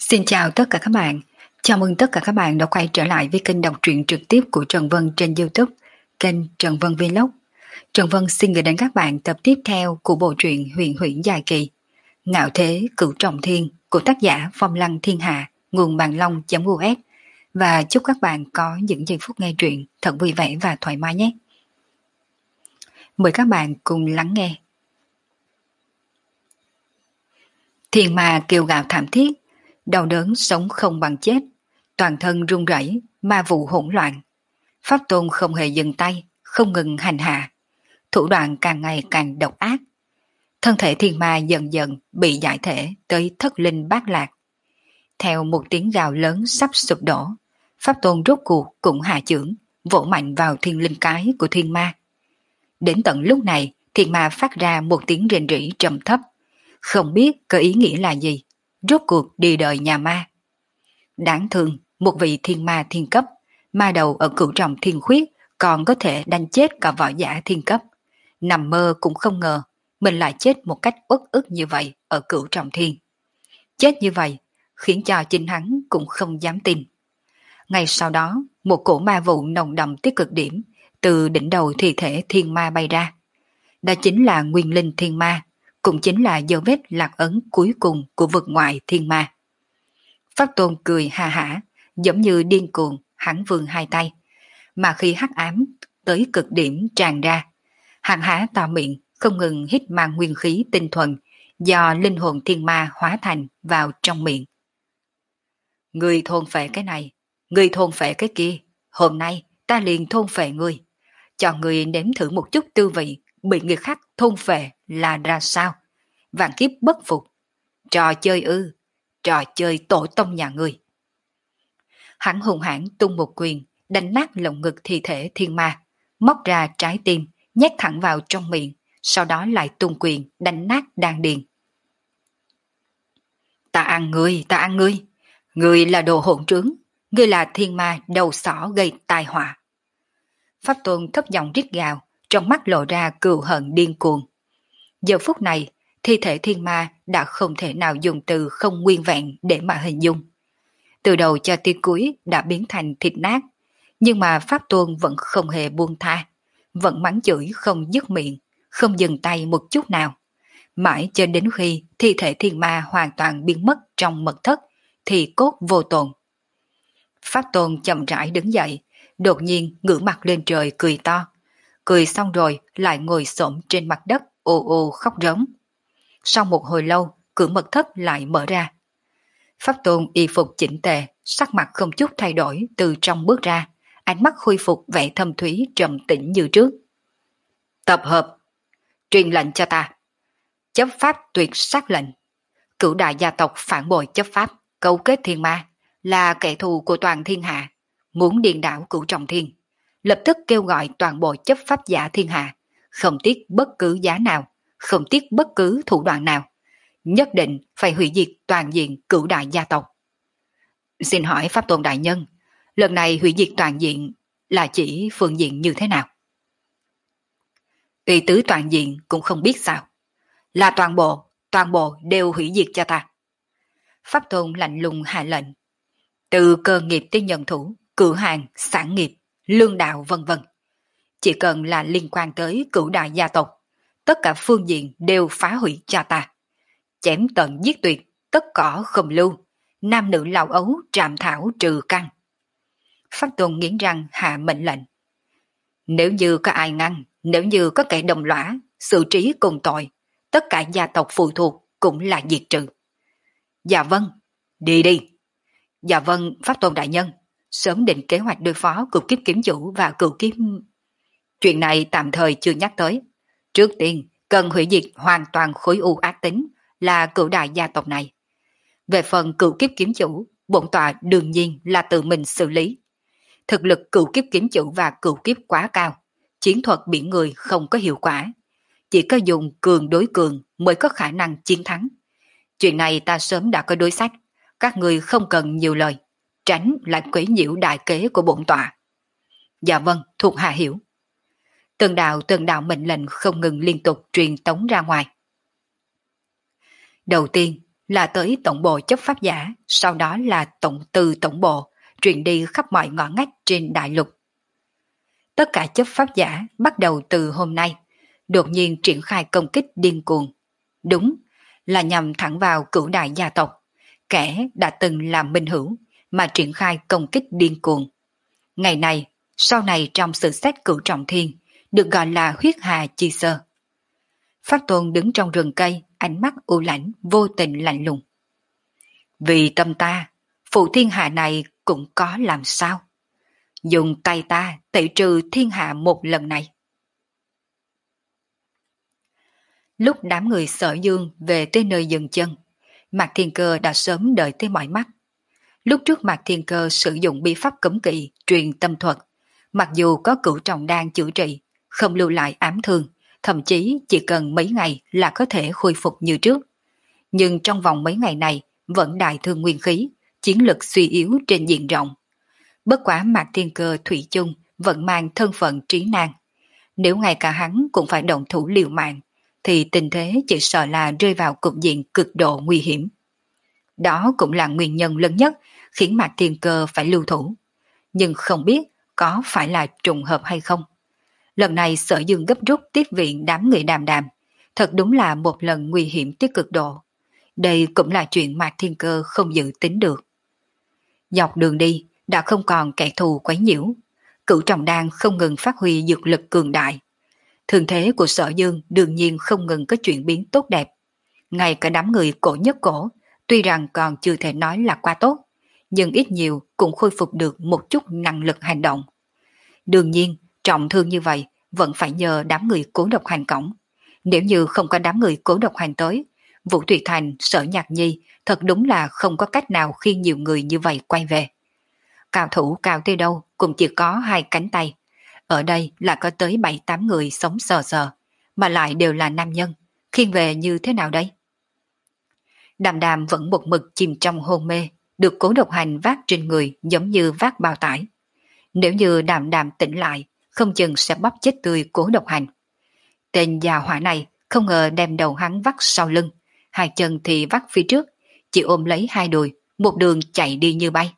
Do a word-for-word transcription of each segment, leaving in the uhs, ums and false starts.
Xin chào tất cả các bạn. Chào mừng tất cả các bạn đã quay trở lại với kênh đọc truyện trực tiếp của Trần Vân trên YouTube, kênh Trần Vân Vlog. Trần Vân xin gửi đến các bạn tập tiếp theo của bộ truyện Huyền Huyễn dài kỳ Ngạo Thế Cửu Trọng Thiên của tác giả Phong Lăng Thiên Hạ, nguồn bàn long.us. Và chúc các bạn có những giây phút nghe truyện thật vui vẻ và thoải mái nhé. Mời các bạn cùng lắng nghe. Thiên ma kêu gào thảm thiết, đau đớn sống không bằng chết, toàn thân run rẩy, ma vụ hỗn loạn. Pháp Tôn không hề dừng tay, không ngừng hành hạ, thủ đoạn càng ngày càng độc ác. Thân thể thiên ma dần dần bị giải thể tới thất linh bát lạc. Theo một tiếng gào lớn sắp sụp đổ, Pháp Tôn rốt cuộc cũng hạ chưởng, vỗ mạnh vào thiên linh cái của thiên ma. Đến tận lúc này, thiên ma phát ra một tiếng rền rỉ trầm thấp, không biết có ý nghĩa là gì, rốt cuộc đi đời nhà ma. Đáng thương, một vị thiên ma thiên cấp, ma đầu ở cửu trọng thiên khuyết còn có thể đánh chết cả võ giả thiên cấp. Nằm mơ cũng không ngờ mình lại chết một cách uất ức như vậy ở cửu trọng thiên. Chết như vậy khiến cho chính hắn cũng không dám tin. Ngay sau đó, một cổ ma vụ nồng đậm tới cực điểm từ đỉnh đầu thi thể thiên ma bay ra. Đó chính là nguyên linh thiên ma, cũng chính là dấu vết lạc ấn cuối cùng của vực ngoại thiên ma. Pháp Tôn cười ha hả, giống như điên cuồng, hắn vươn hai tay, mà khi hắc ám tới cực điểm tràn ra, hắn há to miệng, không ngừng hít mang nguyên khí tinh thuần do linh hồn thiên ma hóa thành vào trong miệng. Ngươi thôn phệ cái này, ngươi thôn phệ cái kia, hôm nay ta liền thôn phệ ngươi, cho ngươi nếm thử một chút tư vị bị người khác thôn phệ là ra sao. Vạn kiếp bất phục, trò chơi ư, trò chơi tổ tông nhà ngươi. Hắn hùng hãn tung một quyền, đánh nát lồng ngực thi thể thiên ma, móc ra trái tim, nhét thẳng vào trong miệng, sau đó lại tung quyền, đánh nát đan điền. Ta ăn ngươi, ta ăn ngươi, ngươi là đồ hỗn trướng, ngươi là thiên ma đầu sỏ gây tai họa. Pháp Tôn thấp giọng rít gào, trong mắt lộ ra cừu hận điên cuồng. Giờ phút này, thi thể thiên ma đã không thể nào dùng từ không nguyên vẹn để mà hình dung. Từ đầu cho tới cuối đã biến thành thịt nát, nhưng mà Pháp Tôn vẫn không hề buông tha, vẫn mắng chửi không dứt miệng, không dừng tay một chút nào. Mãi cho đến khi thi thể thiên ma hoàn toàn biến mất trong mật thất, thì cốt vô tồn. Pháp Tôn chậm rãi đứng dậy, đột nhiên ngửa mặt lên trời cười to. Cười xong rồi lại ngồi xổm trên mặt đất ồ ồ khóc rống. Sau một hồi lâu, cửa mật thất lại mở ra. Pháp Tôn y phục chỉnh tề, sắc mặt không chút thay đổi từ trong bước ra, ánh mắt khôi phục vẻ thâm thúy trầm tĩnh như trước. Tập hợp, truyền lệnh cho ta. Chấp pháp tuyệt sát lệnh. Cửu đại gia tộc phản bội chấp pháp, cấu kết thiên ma, là kẻ thù của toàn thiên hạ, muốn điên đảo cửu trọng thiên. Lập tức kêu gọi toàn bộ chấp pháp giả thiên hạ, không tiếc bất cứ giá nào, không tiếc bất cứ thủ đoạn nào, nhất định phải hủy diệt toàn diện cửu đại gia tộc. Xin hỏi Pháp Tôn đại nhân, lần này hủy diệt toàn diện là chỉ phương diện như thế nào? Ý tứ toàn diện cũng không biết sao. Là toàn bộ, toàn bộ đều hủy diệt cho ta. Pháp Tôn lạnh lùng hạ lệnh. Từ cơ nghiệp tới nhân thủ, cửa hàng, sản nghiệp, lương đạo vân vân. Chỉ cần là liên quan tới cửu đại gia tộc, tất cả phương diện đều phá hủy cho ta. Chém tận giết tuyệt, tất cỏ không lưu, nam nữ lão ấu trạm thảo trừ căn. Pháp Tôn nghiến răng hạ mệnh lệnh. Nếu như có ai ngăn, nếu như có kẻ đồng lõa, xử trí cùng tội, tất cả gia tộc phụ thuộc cũng là diệt trừ. Dạ vâng, đi đi. Dạ vâng, Pháp Tôn đại nhân, sớm định kế hoạch đối phó cửu kiếp kiếm chủ và cửu kiếp... Chuyện này tạm thời chưa nhắc tới. Trước tiên, cần hủy diệt hoàn toàn khối u ác tính là cửu đại gia tộc này. Về phần cửu kiếp kiếm chủ, bổn tọa đương nhiên là tự mình xử lý. Thực lực cửu kiếp kiếm chủ và cửu kiếp quá cao, chiến thuật biển người không có hiệu quả. Chỉ có dùng cường đối cường mới có khả năng chiến thắng. Chuyện này ta sớm đã có đối sách, các người không cần nhiều lời, tránh lại quấy nhiễu đại kế của bổn tọa. Dạ vâng, thuộc hạ hiểu. Từng đạo từng đạo mệnh lệnh không ngừng liên tục truyền tống ra ngoài. Đầu tiên là tới tổng bộ chấp pháp giả, sau đó là tổng từ tổng bộ, truyền đi khắp mọi ngõ ngách trên đại lục. Tất cả chấp pháp giả bắt đầu từ hôm nay, đột nhiên triển khai công kích điên cuồng. Đúng, là nhằm thẳng vào cửu đại gia tộc, kẻ đã từng làm minh hữu, mà triển khai công kích điên cuồng. Ngày này, sau này trong sự xét cửu trọng thiên, được gọi là huyết hà chi sơ. Pháp Tôn đứng trong rừng cây, ánh mắt u lãnh, vô tình lạnh lùng. Vì tâm ta, phụ thiên hạ này cũng có làm sao? Dùng tay ta tẩy trừ thiên hạ một lần này. Lúc đám người Sở Dương về tới nơi dừng chân, Mạc Thiên Cơ đã sớm đợi tới mỏi mắt. Lúc trước Mạc Thiên Cơ sử dụng bí pháp cấm kỵ truyền tâm thuật, mặc dù có cửu trọng đan chữa trị, không lưu lại ám thương, thậm chí chỉ cần mấy ngày là có thể khôi phục như trước. Nhưng trong vòng mấy ngày này vẫn đại thương nguyên khí, chiến lực suy yếu trên diện rộng. Bất quá Mạc Thiên Cơ thủy chung vẫn mang thân phận trí nan. Nếu ngay cả hắn cũng phải động thủ liều mạng, thì tình thế chỉ sợ là rơi vào cục diện cực độ nguy hiểm. Đó cũng là nguyên nhân lớn nhất khiến Mạc Thiên Cơ phải lưu thủ. Nhưng không biết có phải là trùng hợp hay không. Lần này Sở Dương gấp rút tiếp viện đám người Đàm Đàm, thật đúng là một lần nguy hiểm tới cực độ. Đây cũng là chuyện Mạc Thiên Cơ không dự tính được. Dọc đường đi đã không còn kẻ thù quấy nhiễu, cửu trọng đan không ngừng phát huy dược lực cường đại. Thường thế của Sở Dương đương nhiên không ngừng có chuyển biến tốt đẹp. Ngay cả đám người cổ nhất cổ, tuy rằng còn chưa thể nói là quá tốt, nhưng ít nhiều cũng khôi phục được một chút năng lực hành động. Đương nhiên, trọng thương như vậy vẫn phải nhờ đám người Cố Độc Hành cõng. Nếu như không có đám người Cố Độc Hành tới, Vũ Thủy Thành, Sở Nhạc Nhi thật đúng là không có cách nào khi nhiều người như vậy quay về. Cao thủ cao tới đâu cũng chỉ có hai cánh tay. Ở đây là có tới bảy tám người sống sờ sờ, mà lại đều là nam nhân. Khiêng về như thế nào đây? Đàm Đàm vẫn một mực chìm trong hôn mê, được Cố Độc Hành vác trên người giống như vác bao tải. Nếu như Đàm Đàm tỉnh lại, không chừng sẽ bóp chết tươi Cố Độc Hành. Tên già hỏa này không ngờ đem đầu hắn vắt sau lưng, hai chân thì vắt phía trước, chỉ ôm lấy hai đùi, một đường chạy đi như bay.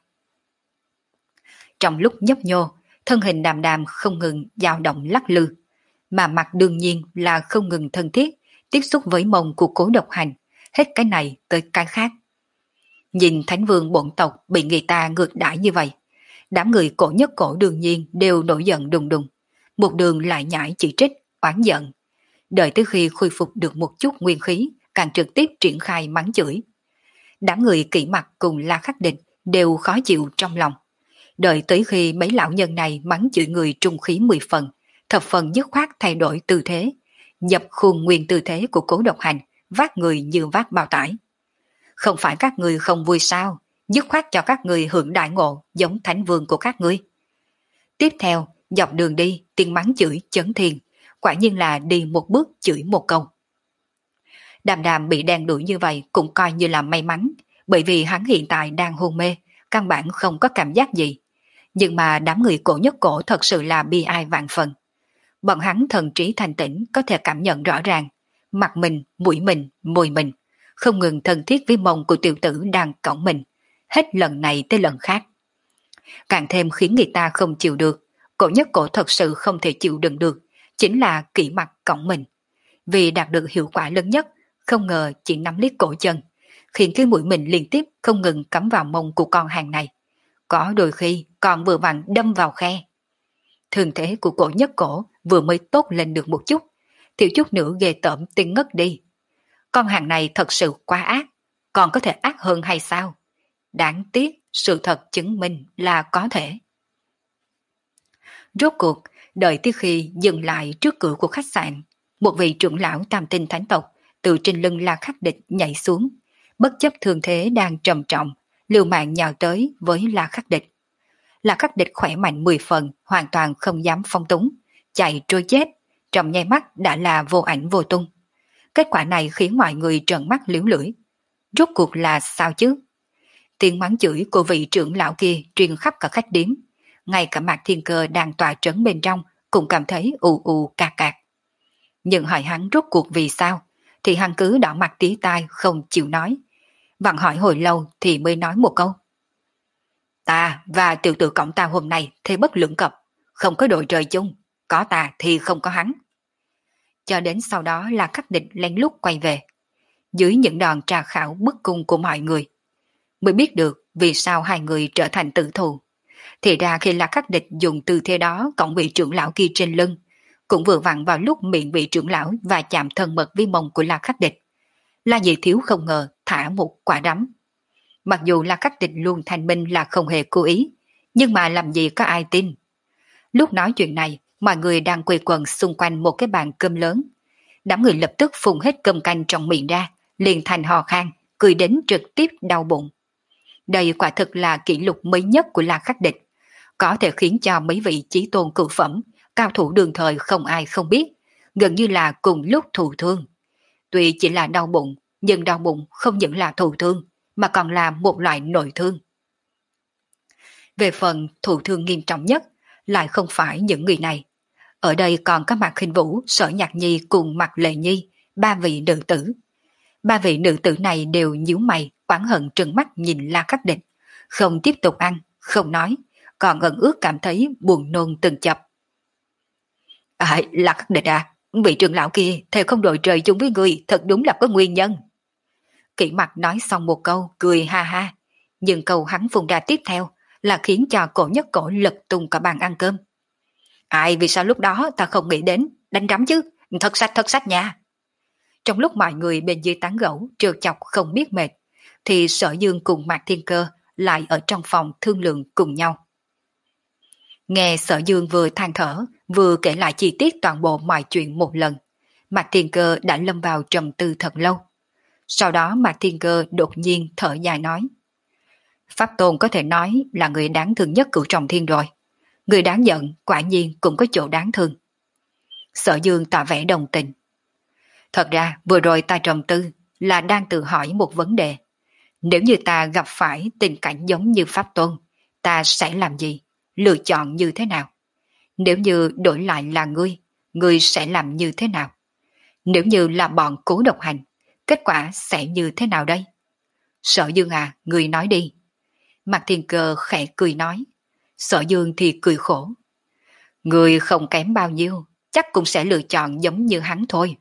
Trong lúc nhấp nhô, thân hình Đàm Đàm không ngừng dao động lắc lư, mà mặt đương nhiên là không ngừng thân thiết, tiếp xúc với mông của Cố Độc Hành, hết cái này tới cái khác. Nhìn Thánh Vương bổn tộc bị người ta ngược đãi như vậy, đám người cổ nhất cổ đương nhiên đều nổi giận đùng đùng, một đường lại nhảy chỉ trích, oán giận. Đợi tới khi khôi phục được một chút nguyên khí, càng trực tiếp triển khai mắng chửi. Đám người kỹ mặt cùng La Khắc Địch đều khó chịu trong lòng. Đợi tới khi mấy lão nhân này mắng chửi người trung khí mười phần, thập phần dứt khoát thay đổi tư thế, nhập khuôn nguyên tư thế của Cố Độc Hành, vác người như vác bao tải. Không phải các người không vui sao, dứt khoát cho các người hưởng đại ngộ giống Thánh Vương của các ngươi. Tiếp theo, dọc đường đi, tiếng mắng chửi chấn thiên, quả nhiên là đi một bước chửi một câu. Đàm Đàm bị đen đuổi như vậy cũng coi như là may mắn, bởi vì hắn hiện tại đang hôn mê, căn bản không có cảm giác gì. Nhưng mà đám người cổ nhất cổ thật sự là bi ai vạn phần. Bọn hắn thần trí thanh tĩnh có thể cảm nhận rõ ràng, mặt mình, mũi mình, môi mình, không ngừng thân thiết với mông của tiểu tử đang cõng mình, hết lần này tới lần khác. Càng thêm khiến người ta không chịu được, cổ nhất cổ thật sự không thể chịu đựng được, chính là kỹ mặt cõng mình. Vì đạt được hiệu quả lớn nhất, không ngờ chỉ nắm lấy cổ chân, khiến cái mũi mình liên tiếp không ngừng cắm vào mông của con hàng này. Có đôi khi còn vừa vặn đâm vào khe. Thường thế của cổ nhất cổ vừa mới tốt lên được một chút, thiếu chút nữa ghê tởm tiên ngất đi. Con hàng này thật sự quá ác, còn có thể ác hơn hay sao? Đáng tiếc, sự thật chứng minh là có thể. Rốt cuộc, đợi tới khi dừng lại trước cửa của khách sạn, một vị trưởng lão tam tinh thánh tộc từ trên lưng La Khắc Địch nhảy xuống, bất chấp thương thế đang trầm trọng, liều mạng nhào tới với La Khắc Địch. La Khắc Địch khỏe mạnh mười phần, hoàn toàn không dám phong túng, chạy trôi chết, trong nháy mắt đã là vô ảnh vô tung. Kết quả này khiến mọi người trợn mắt liếu lưỡi. Rốt cuộc là sao chứ? Tiếng mắng chửi của vị trưởng lão kia truyền khắp cả khách điếm. Ngay cả Mạc Thiên Cơ đang tòa trấn bên trong cũng cảm thấy ù ù cạc cạc. Nhưng hỏi hắn rốt cuộc vì sao, thì hắn cứ đỏ mặt tía tai không chịu nói. Vặn hỏi hồi lâu thì mới nói một câu. Ta và tiểu tử cổng ta hôm nay thế bất lưỡng cập, không có đội trời chung, có ta thì không có hắn. Cho đến sau đó là Khắc Địch lén lút quay về. Dưới những đòn trà khảo bức cung của mọi người, mới biết được vì sao hai người trở thành tử thù. Thì ra khi La Khắc Địch dùng tư thế đó cộng vị trưởng lão kia trên lưng, cũng vừa vặn vào lúc miệng vị trưởng lão và chạm thân mật với mông của La Khắc Địch. La Dị Thiếu không ngờ thả một quả đấm. Mặc dù La Khắc Địch luôn thanh minh là không hề cố ý, nhưng mà làm gì có ai tin. Lúc nói chuyện này, mọi người đang quây quần xung quanh một cái bàn cơm lớn. Đám người lập tức phun hết cơm canh trong miệng ra, liền thành hò khan, cười đến trực tiếp đau bụng. Đây quả thực là kỷ lục mới nhất của La Khắc Địch, có thể khiến cho mấy vị chí tôn cửu phẩm, cao thủ đường thời không ai không biết, gần như là cùng lúc thụ thương. Tuy chỉ là đau bụng, nhưng đau bụng không những là thụ thương, mà còn là một loại nội thương. Về phần thụ thương nghiêm trọng nhất, lại không phải những người này. Ở đây còn có Mạc Khinh Vũ, Sở Nhạc Nhi cùng Mạc Lệ Nhi, ba vị nữ tử. Ba vị nữ tử này đều nhíu mày, oán hận trừng mắt nhìn La Khắc Địch, không tiếp tục ăn, không nói, còn ẩn ước cảm thấy buồn nôn từng chập. À, La Khắc Địch à, vị trưởng lão kia thề không đội trời chung với người, thật đúng là có nguyên nhân. Kỷ Mặc nói xong một câu, cười ha ha, nhưng câu hắn phun ra tiếp theo là khiến cho cổ nhất cổ lật tung cả bàn ăn cơm. Ai vì sao lúc đó ta không nghĩ đến, đánh rắm chứ, thật sách thật sách nha. Trong lúc mọi người bên dưới tán gẫu trêu chọc không biết mệt, thì Sở Dương cùng Mạc Thiên Cơ lại ở trong phòng thương lượng cùng nhau. Nghe Sở Dương vừa than thở, vừa kể lại chi tiết toàn bộ mọi chuyện một lần, Mạc Thiên Cơ đã lâm vào trầm tư thật lâu. Sau đó Mạc Thiên Cơ đột nhiên thở dài nói. Pháp Tôn có thể nói là người đáng thương nhất Cửu Trọng Thiên rồi. Người đáng giận quả nhiên cũng có chỗ đáng thương. Sở Dương tỏ vẻ đồng tình. Thật ra vừa rồi ta trầm tư là đang tự hỏi một vấn đề. Nếu như ta gặp phải tình cảnh giống như Pháp Tôn, ta sẽ làm gì? Lựa chọn như thế nào? Nếu như đổi lại là ngươi, ngươi sẽ làm như thế nào? Nếu như là bọn Cố Độc Hành, kết quả sẽ như thế nào đây? Sở Dương à, ngươi nói đi. Mạc Thiên Cơ khẽ cười nói. Sở Dương thì cười khổ. Ngươi không kém bao nhiêu, chắc cũng sẽ lựa chọn giống như hắn thôi.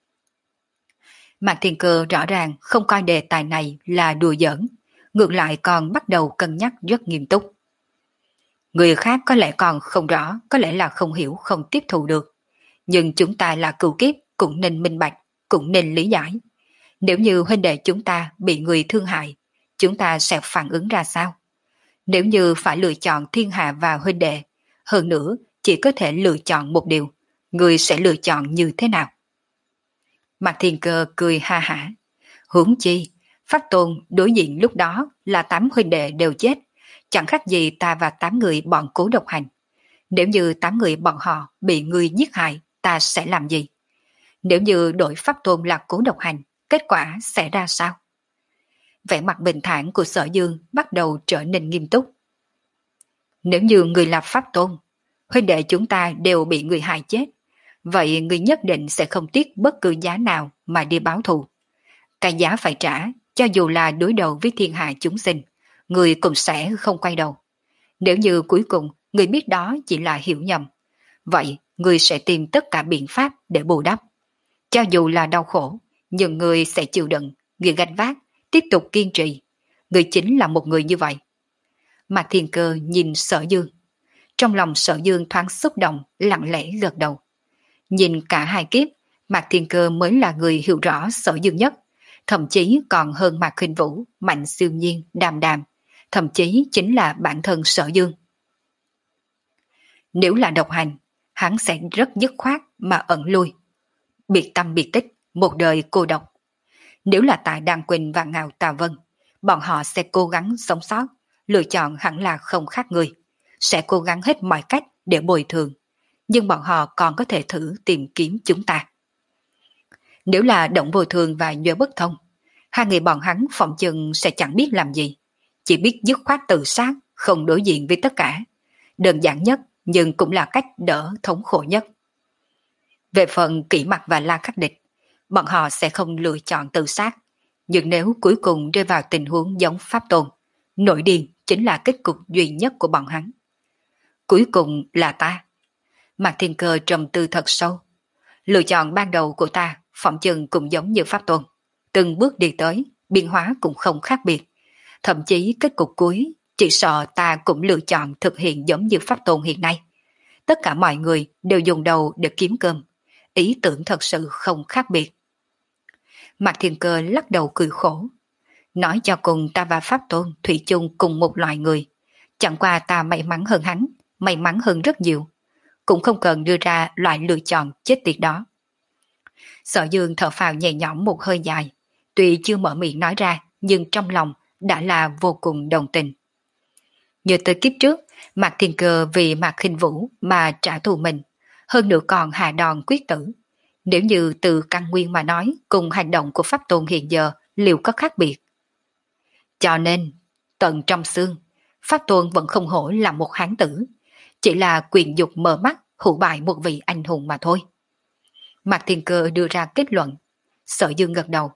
Mạc Thiên Cơ rõ ràng không coi đề tài này là đùa giỡn, ngược lại còn bắt đầu cân nhắc rất nghiêm túc. Người khác có lẽ còn không rõ, có lẽ là không hiểu, không tiếp thu được. Nhưng chúng ta là cửu kiếp, cũng nên minh bạch, cũng nên lý giải. Nếu như huynh đệ chúng ta bị người thương hại, chúng ta sẽ phản ứng ra sao? Nếu như phải lựa chọn thiên hạ và huynh đệ, hơn nữa chỉ có thể lựa chọn một điều, người sẽ lựa chọn như thế nào? Mạc Thiên Cơ cười ha hả. Huống chi, Pháp Tôn đối diện lúc đó là tám huynh đệ đều chết, chẳng khác gì ta và tám người bọn Cố Độc Hành. Nếu như tám người bọn họ bị người giết hại, ta sẽ làm gì? Nếu như đổi Pháp Tôn là Cố Độc Hành, kết quả sẽ ra sao? Vẻ mặt bình thản của Sở Dương bắt đầu trở nên nghiêm túc. Nếu như người là Pháp Tôn, huynh đệ chúng ta đều bị người hại chết, vậy người nhất định sẽ không tiếc bất cứ giá nào mà đi báo thù. Cái giá phải trả, cho dù là đối đầu với thiên hạ chúng sinh, người cũng sẽ không quay đầu. Nếu như cuối cùng người biết đó chỉ là hiểu nhầm, vậy người sẽ tìm tất cả biện pháp để bù đắp. Cho dù là đau khổ, nhưng người sẽ chịu đựng, người gánh vác, tiếp tục kiên trì. Người chính là một người như vậy. Mạc Thiên Cơ nhìn Sở Dương. Trong lòng Sở Dương thoáng xúc động, lặng lẽ gật đầu. Nhìn cả hai kiếp, Mạc Thiên Cơ mới là người hiểu rõ Sở Dương nhất, thậm chí còn hơn Mạc Khinh Vũ, Mạnh Siêu Nhiên, Đàm Đàm, thậm chí chính là bản thân Sở Dương. Nếu là độc hành, hắn sẽ rất dứt khoát mà ẩn lui. Biệt tâm biệt tích, một đời cô độc. Nếu là tại Đan Quỳnh và Ngạo Tà Vân, bọn họ sẽ cố gắng sống sót, lựa chọn hẳn là không khác người, sẽ cố gắng hết mọi cách để bồi thường, nhưng bọn họ còn có thể thử tìm kiếm chúng ta. Nếu là Động Vô Thường và Nhuệ Bất Thông, hai người bọn hắn phòng chừng sẽ chẳng biết làm gì, chỉ biết dứt khoát tự sát, không đối diện với tất cả. Đơn giản nhất nhưng cũng là cách đỡ thống khổ nhất. Về phần Kỷ Mặc và La Khắc Địch, bọn họ sẽ không lựa chọn tự sát, Nhưng nếu cuối cùng rơi vào tình huống giống Pháp Tôn, nổi điên chính là kết cục duy nhất của bọn hắn. Cuối cùng là ta. Mạc Thiên Cơ trầm tư thật sâu. Lựa chọn ban đầu của ta phỏng chừng cũng giống như Pháp Tôn. Từng bước đi tới, biến hóa cũng không khác biệt. Thậm chí kết cục cuối, chỉ sợ ta cũng lựa chọn thực hiện giống như Pháp Tôn hiện nay. Tất cả mọi người đều dùng đầu để kiếm cơm. Ý tưởng thật sự không khác biệt. Mạc Thiên Cơ lắc đầu cười khổ. Nói cho cùng ta và Pháp Tôn thủy chung cùng một loài người. Chẳng qua ta may mắn hơn hắn, may mắn hơn rất nhiều. Cũng không cần đưa ra loại lựa chọn chết tiệt đó. Sở Dương thở phào nhẹ nhõm một hơi dài. Tuy chưa mở miệng nói ra, nhưng trong lòng đã là vô cùng đồng tình. Như tới kiếp trước, Mạc Thiên Cơ vì Mạc Khinh Vũ mà trả thù mình, hơn nữa còn hạ đòn quyết tử. Nếu như từ căn nguyên mà nói, cùng hành động của Pháp Tôn hiện giờ liệu có khác biệt. Cho nên, tận trong xương, Pháp Tôn vẫn không hổ là một hán tử, chỉ là quyền dục mở mắt hủ bại một vị anh hùng mà thôi. Mạc Thiên Cơ đưa ra kết luận. Sở Dương gật đầu.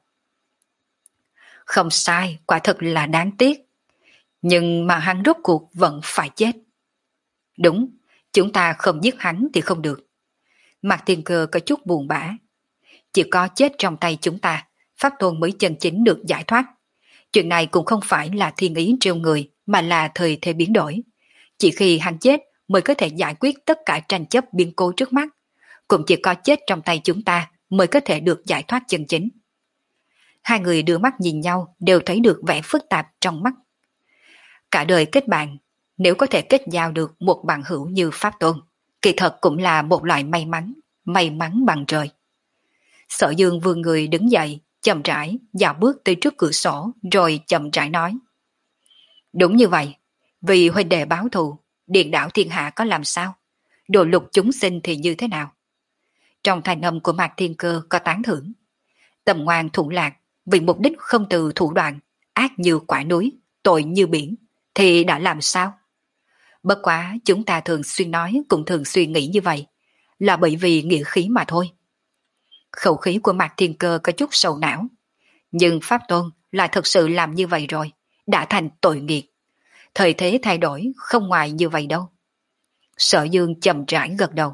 Không sai, quả thật là đáng tiếc. Nhưng mà hắn rốt cuộc vẫn phải chết. Đúng, chúng ta không giết hắn thì không được. Mạc Thiên Cơ có chút buồn bã. Chỉ có chết trong tay chúng ta, Pháp Tôn mới chân chính được giải thoát. Chuyện này cũng không phải là thiên ý trêu người, mà là thời thế biến đổi. Chỉ khi hắn chết mới có thể giải quyết tất cả tranh chấp biến cố trước mắt. Cũng chỉ có chết trong tay chúng ta mới có thể được giải thoát chân chính. Hai người đưa mắt nhìn nhau đều thấy được vẻ phức tạp trong mắt. Cả đời kết bạn, nếu có thể kết giao được một bạn hữu như Pháp Tôn, kỳ thật cũng là một loại may mắn, may mắn bằng trời. Sở Dương vươn người đứng dậy, chậm rãi, dạo bước tới trước cửa sổ, rồi chậm rãi nói. Đúng như vậy, vì huynh đệ báo thù, điện đảo thiên hạ có làm sao? Đồ lục chúng sinh thì như thế nào? Trong thanh âm của Mạc Thiên Cơ có tán thưởng. Tầm ngoan thuận lạc, vì mục đích không từ thủ đoạn, ác như quả núi, tội như biển, thì đã làm sao? Bất quá chúng ta thường xuyên nói cũng thường suy nghĩ như vậy, là bởi vì nghĩa khí mà thôi. Khẩu khí của Mạc Thiên Cơ có chút sầu não. Nhưng Pháp Tôn là thật sự làm như vậy rồi, đã thành tội nghiệt. Thời thế thay đổi không ngoài như vậy đâu. Sở Dương chậm rãi gật đầu.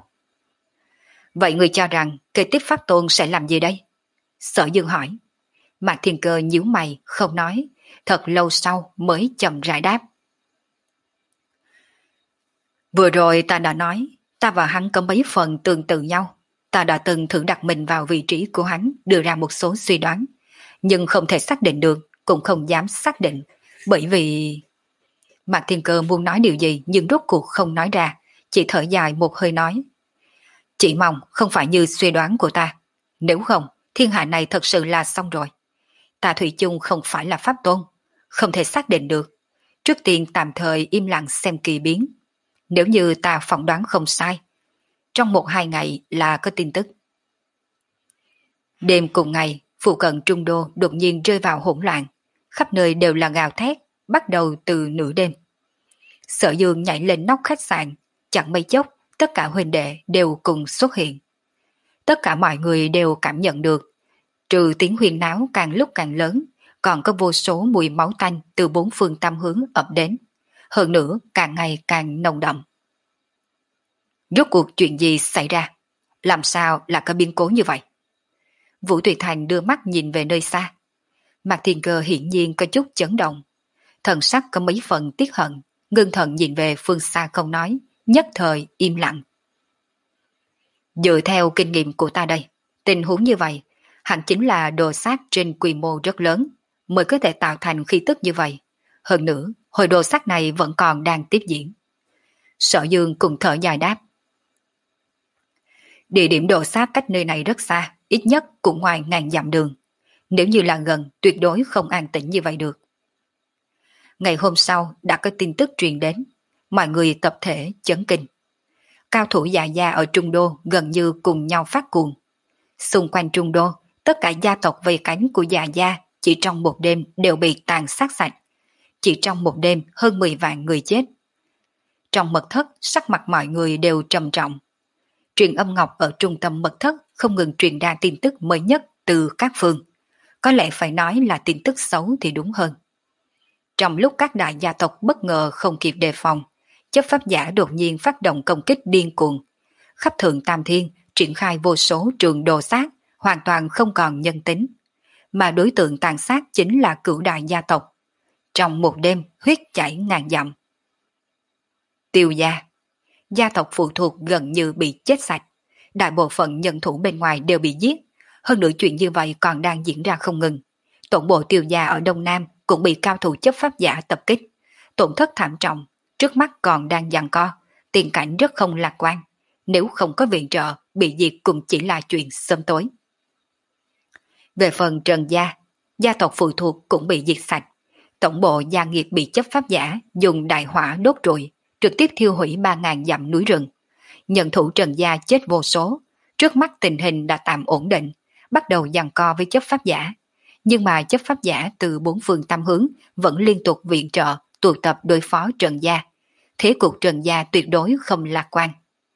Vậy người cho rằng kế tiếp Pháp Tôn sẽ làm gì đây? Sở Dương hỏi. Mạc Thiên Cơ nhíu mày không nói, thật lâu sau mới chậm rãi đáp. Vừa rồi ta đã nói, ta và hắn có mấy phần tương tự nhau. Ta đã từng thử đặt mình vào vị trí của hắn, đưa ra một số suy đoán, nhưng không thể xác định được, cũng không dám xác định, bởi vì... Mạc Thiên Cơ muốn nói điều gì nhưng rốt cuộc không nói ra, chỉ thở dài một hơi nói. Chỉ mong không phải như suy đoán của ta, nếu không, thiên hạ này thật sự là xong rồi. Ta thủy chung không phải là Pháp Tôn, không thể xác định được. Trước tiên tạm thời im lặng xem kỳ biến. Nếu như ta phỏng đoán không sai, trong một hai ngày là có tin tức. Đêm cùng ngày, phụ cận Trung Đô đột nhiên rơi vào hỗn loạn, khắp nơi đều là gào thét, bắt đầu từ nửa đêm. Sở Dương nhảy lên nóc khách sạn, chẳng mấy chốc, tất cả huynh đệ đều cùng xuất hiện. Tất cả mọi người đều cảm nhận được, trừ tiếng huyên náo càng lúc càng lớn, còn có vô số mùi máu tanh từ bốn phương tám hướng ập đến. Hơn nữa, càng ngày càng nồng đậm. Rốt cuộc chuyện gì xảy ra? Làm sao là có biến cố như vậy? Vũ Tuyệt Thành đưa mắt nhìn về nơi xa. Mạc Thiên Cơ hiển nhiên có chút chấn động. Thần sắc có mấy phần tiếc hận, ngưng thần nhìn về phương xa không nói, nhất thời im lặng. Dựa theo kinh nghiệm của ta đây, tình huống như vậy, hẳn chính là đồ sát trên quy mô rất lớn, mới có thể tạo thành khí tức như vậy. Hơn nữa, hồi đồ sát này vẫn còn đang tiếp diễn. Sở Dương cùng thở dài đáp. Địa điểm đồ sát cách nơi này rất xa, ít nhất cũng ngoài ngàn dặm đường. Nếu như là gần, tuyệt đối không an tĩnh như vậy được. Ngày hôm sau đã có tin tức truyền đến, mọi người tập thể chấn kinh. Cao thủ già gia ở Trung Đô gần như cùng nhau phát cuồng. Xung quanh Trung Đô, tất cả gia tộc vây cánh của già gia chỉ trong một đêm đều bị tàn sát sạch. Chỉ trong một đêm hơn mười vạn người chết. Trong mật thất, sắc mặt mọi người đều trầm trọng. Truyền âm ngọc ở trung tâm mật thất không ngừng truyền ra tin tức mới nhất từ các phương. có lẽ phải nói là tin tức xấu thì đúng hơn. Trong lúc các đại gia tộc bất ngờ không kịp đề phòng, chấp pháp giả đột nhiên phát động công kích điên cuồng. Khắp thượng Tam Thiên triển khai vô số trường đồ sát, hoàn toàn không còn nhân tính. Mà đối tượng tàn sát chính là cửu đại gia tộc. Trong một đêm huyết chảy ngàn dặm. Tiêu gia, gia tộc phụ thuộc gần như bị chết sạch. Đại bộ phận nhân thủ bên ngoài đều bị giết. Hơn nữa chuyện như vậy còn đang diễn ra không ngừng. Tổng bộ Tiêu gia ở Đông Nam cũng bị cao thủ chấp pháp giả tập kích. Tổn thất thảm trọng, trước mắt còn đang giằng co, tiền cảnh rất không lạc quan. Nếu không có viện trợ, bị diệt cũng chỉ là chuyện sớm tối. Về phần Trần gia, gia tộc phụ thuộc cũng bị diệt sạch. Tổng bộ gia nghiệp bị chấp pháp giả dùng đại hỏa đốt trụi, trực tiếp thiêu hủy ba nghìn dặm núi rừng. Nhân thủ Trần gia chết vô số, trước mắt tình hình đã tạm ổn định, bắt đầu giằng co với chấp pháp giả. Nhưng mà chấp pháp giả từ bốn phương tám hướng vẫn liên tục viện trợ, tụ tập đối phó Trần gia. Thế cục Trần gia tuyệt đối không lạc quan.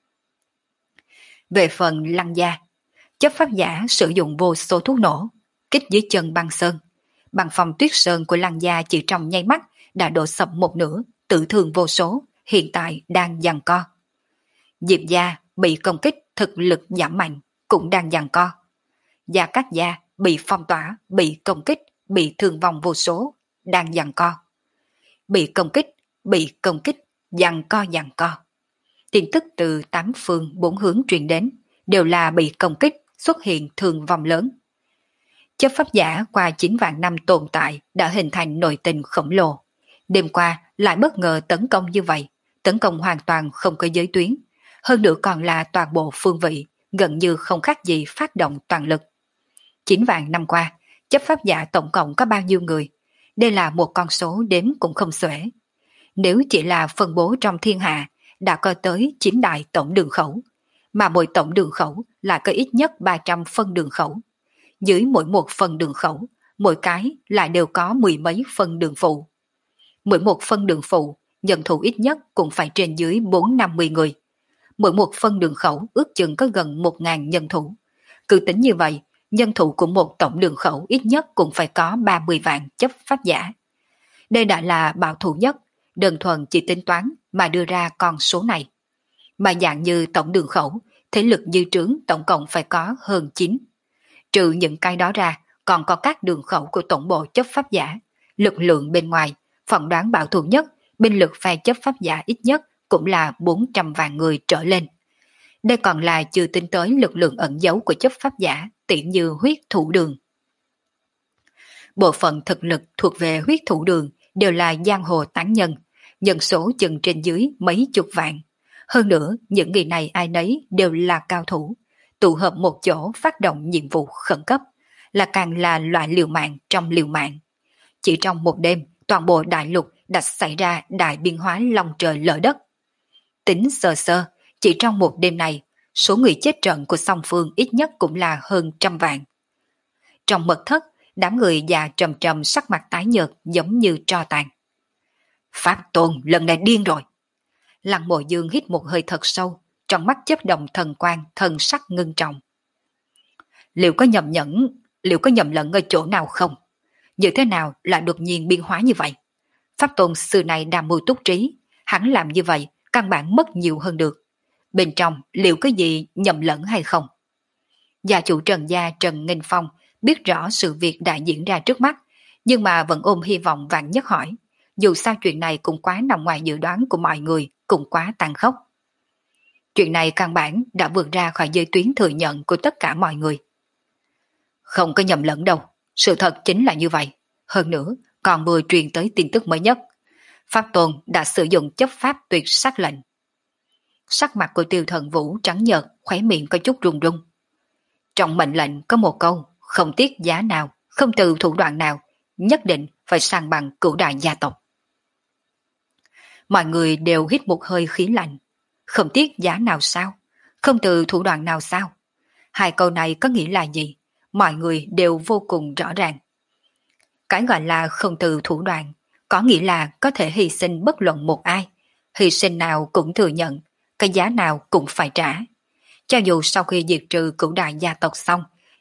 Về phần Lăng gia, chấp pháp giả sử dụng vô số thuốc nổ, kích dưới chân băng sơn. Bằng phòng tuyết sơn của Lăng gia chỉ trong nháy mắt đã đổ sập một nửa, tử thương vô số, hiện tại đang giằng co. Diệp gia bị công kích thực lực giảm mạnh, cũng đang giằng co. Gia Cát gia bị phong tỏa, bị công kích, bị thương vong vô số, đang giằng co. Bị công kích, bị công kích, giằng co giằng co. Tin tức từ tám phương bốn hướng truyền đến, đều là bị công kích, xuất hiện thương vong lớn. Chấp pháp giả qua chín vạn năm tồn tại đã hình thành nội tình khổng lồ. Đêm qua lại bất ngờ tấn công như vậy, tấn công hoàn toàn không có giới tuyến. Hơn nữa còn là toàn bộ phương vị, gần như không khác gì phát động toàn lực. Chín vạn năm qua, chấp pháp giả tổng cộng có bao nhiêu người? Đây là một con số đếm cũng không xuể. Nếu chỉ là phân bố trong thiên hạ, đã có tới chín đại tổng đường khẩu, mà mỗi tổng đường khẩu là có ít nhất ba trăm phân đường khẩu. Dưới mỗi một phân đường khẩu, mỗi cái lại đều có mười mấy phân đường phụ. Mỗi một phân đường phụ, nhân thủ ít nhất cũng phải trên dưới bốn năm mươi người. Mỗi một phân đường khẩu ước chừng có gần một nghìn nhân thủ. Cứ tính như vậy, nhân thủ của một tổng đường khẩu ít nhất cũng phải có ba mươi vạn chấp pháp giả. Đây đã là bảo thủ nhất, đơn thuần chỉ tính toán mà đưa ra con số này. Mà dạng như tổng đường khẩu, thế lực dư trướng tổng cộng phải có hơn chín. Trừ những cái đó ra, còn có các đường khẩu của tổng bộ chấp pháp giả. Lực lượng bên ngoài, phỏng đoán bảo thủ nhất, binh lực phe chấp pháp giả ít nhất cũng là bốn trăm vạn người trở lên. Đây còn là chưa tính tới lực lượng ẩn giấu của chấp pháp giả, tỉ như huyết thủ đường. Bộ phận thực lực thuộc về huyết thủ đường đều là giang hồ tán nhân, nhân số chừng trên dưới mấy chục vạn. Hơn nữa, những người này ai nấy đều là cao thủ, tụ hợp một chỗ phát động nhiệm vụ khẩn cấp, là càng là loại liều mạng trong liều mạng. Chỉ trong một đêm, toàn bộ đại lục đã xảy ra đại biến hóa long trời lở đất. Tính sơ sơ, chỉ trong một đêm này, số người chết trận của song phương ít nhất cũng là hơn trăm vạn. Trong mật thất, đám người già trầm trầm sắc mặt tái nhợt giống như tro tàn. Pháp Tôn lần này điên rồi. Lăng Mộ Dương hít một hơi thật sâu, trong mắt chớp động thần quang, thần sắc ngưng trọng. Liệu có nhầm nhẫn, liệu có nhầm lẫn ở chỗ nào không? Như thế nào lại đột nhiên biến hóa như vậy? Pháp Tôn xưa này đam mưu túc trí, hắn làm như vậy căn bản mất nhiều hơn được. Bên trong liệu có gì nhầm lẫn hay không? Gia chủ Trần gia Trần Nghênh Phong biết rõ sự việc đã diễn ra trước mắt, nhưng mà vẫn ôm hy vọng vạn nhất hỏi. Dù sao chuyện này cũng quá nằm ngoài dự đoán của mọi người, cũng quá tàn khốc. Chuyện này căn bản đã vượt ra khỏi giới tuyến thừa nhận của tất cả mọi người. Không có nhầm lẫn đâu, sự thật chính là như vậy. Hơn nữa, còn vừa truyền tới tin tức mới nhất. Pháp Tôn đã sử dụng chấp pháp tuyệt sắc lệnh. Sắc mặt của Tiêu Thần Vũ trắng nhợt, khóe miệng có chút run run. Trong mệnh lệnh có một câu, không tiếc giá nào, không từ thủ đoạn nào, nhất định phải san bằng cửu đại gia tộc. Mọi người đều hít một hơi khí lạnh. Không tiếc giá nào sao? Không từ thủ đoạn nào sao? Hai câu này có nghĩa là gì? Mọi người đều vô cùng rõ ràng. Cái gọi là không từ thủ đoạn, có nghĩa là có thể hy sinh bất luận một ai. Hy sinh nào cũng thừa nhận, cái giá nào cũng phải trả. Cho dù sau khi diệt trừ cửu đại gia tộc xong,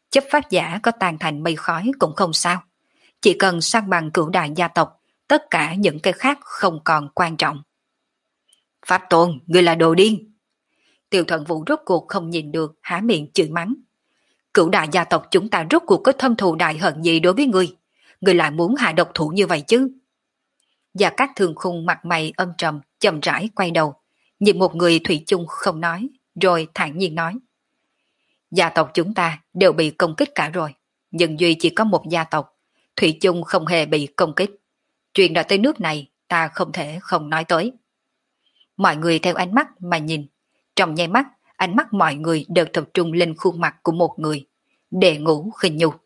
chấp pháp giả có tan thành mây khói cũng không sao. Chỉ cần san bằng cửu đại gia tộc, tất cả những cái khác không còn quan trọng. Pháp Tôn, ngươi là đồ điên. Tiêu Thuận Vũ rốt cuộc không nhìn được, há miệng chửi mắng. Cửu đại gia tộc chúng ta rốt cuộc có thâm thù đại hận gì đối với ngươi? Ngươi lại muốn hạ độc thủ như vậy chứ? Gia Cát Thường Khung mặt mày âm trầm, chậm rãi quay đầu, nhìn một người thủy chung không nói, rồi thản nhiên nói. Gia tộc chúng ta đều bị công kích cả rồi, nhưng duy chỉ có một gia tộc, thủy chung không hề bị công kích. Chuyện đã tới nước này, ta không thể không nói tới. Mọi người theo ánh mắt mà nhìn, trong nháy mắt, ánh mắt mọi người đều tập trung lên khuôn mặt của một người, Đệ Ngũ Khinh Nhu.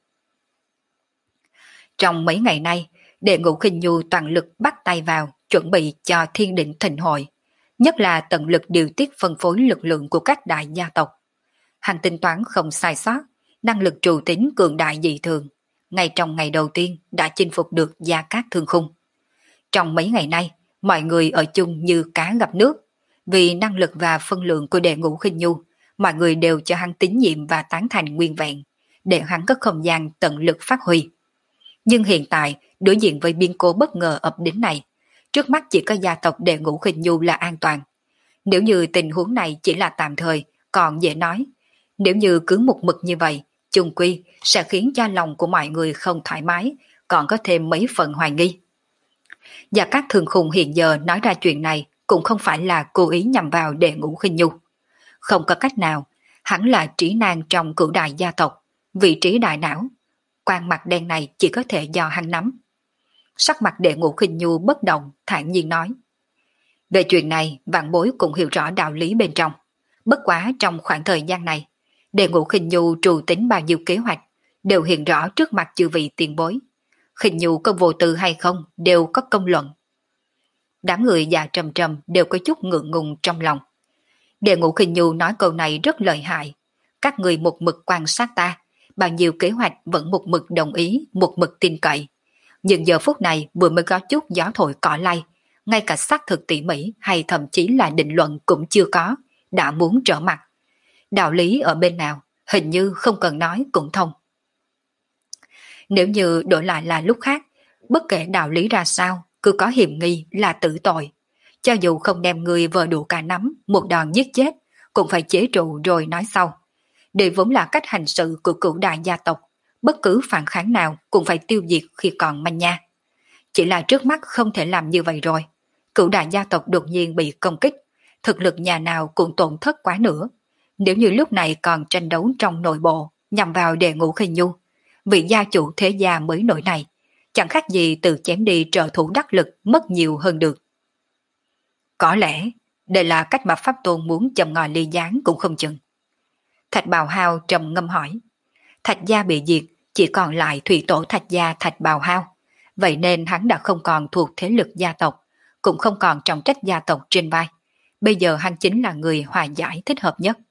Trong mấy ngày nay, Đệ Ngũ Khinh Nhu toàn lực bắt tay vào, chuẩn bị cho Thiên Định Thịnh Hội, nhất là tận lực điều tiết phân phối lực lượng của các đại gia tộc. Hành tính toán không sai sót, năng lực trù tính cường đại dị thường, ngay trong ngày đầu tiên đã chinh phục được Gia Cát Thương Khung. Trong mấy ngày nay, mọi người ở chung như cá gặp nước, vì năng lực và phân lượng của Đệ Ngũ Khinh Nhu, mọi người đều cho hắn tín nhiệm và tán thành nguyên vẹn, để hắn có không gian tận lực phát huy. Nhưng hiện tại, đối diện với biến cố bất ngờ ập đến này, trước mắt chỉ có gia tộc Đệ Ngũ Khinh Nhu là an toàn. Nếu như tình huống này chỉ là tạm thời, còn dễ nói. Nếu như cứ một mực như vậy, chung quy sẽ khiến cho lòng của mọi người không thoải mái, còn có thêm mấy phần hoài nghi. Gia Cát Thường Khung hiện giờ nói ra chuyện này cũng không phải là cố ý nhằm vào Đệ Ngũ Khinh Nhu. Không có cách nào, hắn là trí nan trong cửu đại gia tộc, vị trí đại não. Quan mặt đen này chỉ có thể do hắn nắm. Sắc mặt Đệ Ngũ Khinh Nhu bất động, thản nhiên nói. Về chuyện này, vạn bối cũng hiểu rõ đạo lý bên trong. Bất quá trong khoảng thời gian này, Đệ Ngũ Khinh Nhu trù tính bao nhiêu kế hoạch, đều hiện rõ trước mặt chư vị tiền bối. Khinh Nhu có vô tư hay không, đều có công luận. Đám người già trầm trầm đều có chút ngượng ngùng trong lòng. Đệ Ngũ Khinh Nhu nói câu này rất lợi hại. Các người một mực quan sát ta, bao nhiêu kế hoạch vẫn một mực đồng ý, một mực tin cậy. Nhưng giờ phút này vừa mới có chút gió thổi cỏ lay, ngay cả xác thực tỉ mỉ hay thậm chí là định luận cũng chưa có, đã muốn trở mặt. Đạo lý ở bên nào, hình như không cần nói cũng thông. Nếu như đổi lại là lúc khác, bất kể đạo lý ra sao, cứ có hiểm nghi là tử tội. Cho dù không đem người vờ đủ cả nắm, một đòn giết chết, cũng phải chế trụ rồi nói sau. Đây vốn là cách hành sự của cửu đại gia tộc, bất cứ phản kháng nào cũng phải tiêu diệt khi còn manh nha. Chỉ là trước mắt không thể làm như vậy rồi. Cửu đại gia tộc đột nhiên bị công kích, thực lực nhà nào cũng tổn thất quá nữa. Nếu như lúc này còn tranh đấu trong nội bộ, nhằm vào Đệ Ngũ Khinh Nhu, vị gia chủ thế gia mới nổi này, chẳng khác gì từ chém đi trợ thủ đắc lực mất nhiều hơn được. Có lẽ, đây là cách mà Pháp Tôn muốn châm ngòi ly gián cũng không chừng. Thạch Bào Hao trầm ngâm hỏi. Thạch gia bị diệt, chỉ còn lại thủy tổ Thạch gia Thạch Bào Hao. Vậy nên hắn đã không còn thuộc thế lực gia tộc, cũng không còn trọng trách gia tộc trên vai. Bây giờ hắn chính là người hòa giải thích hợp nhất.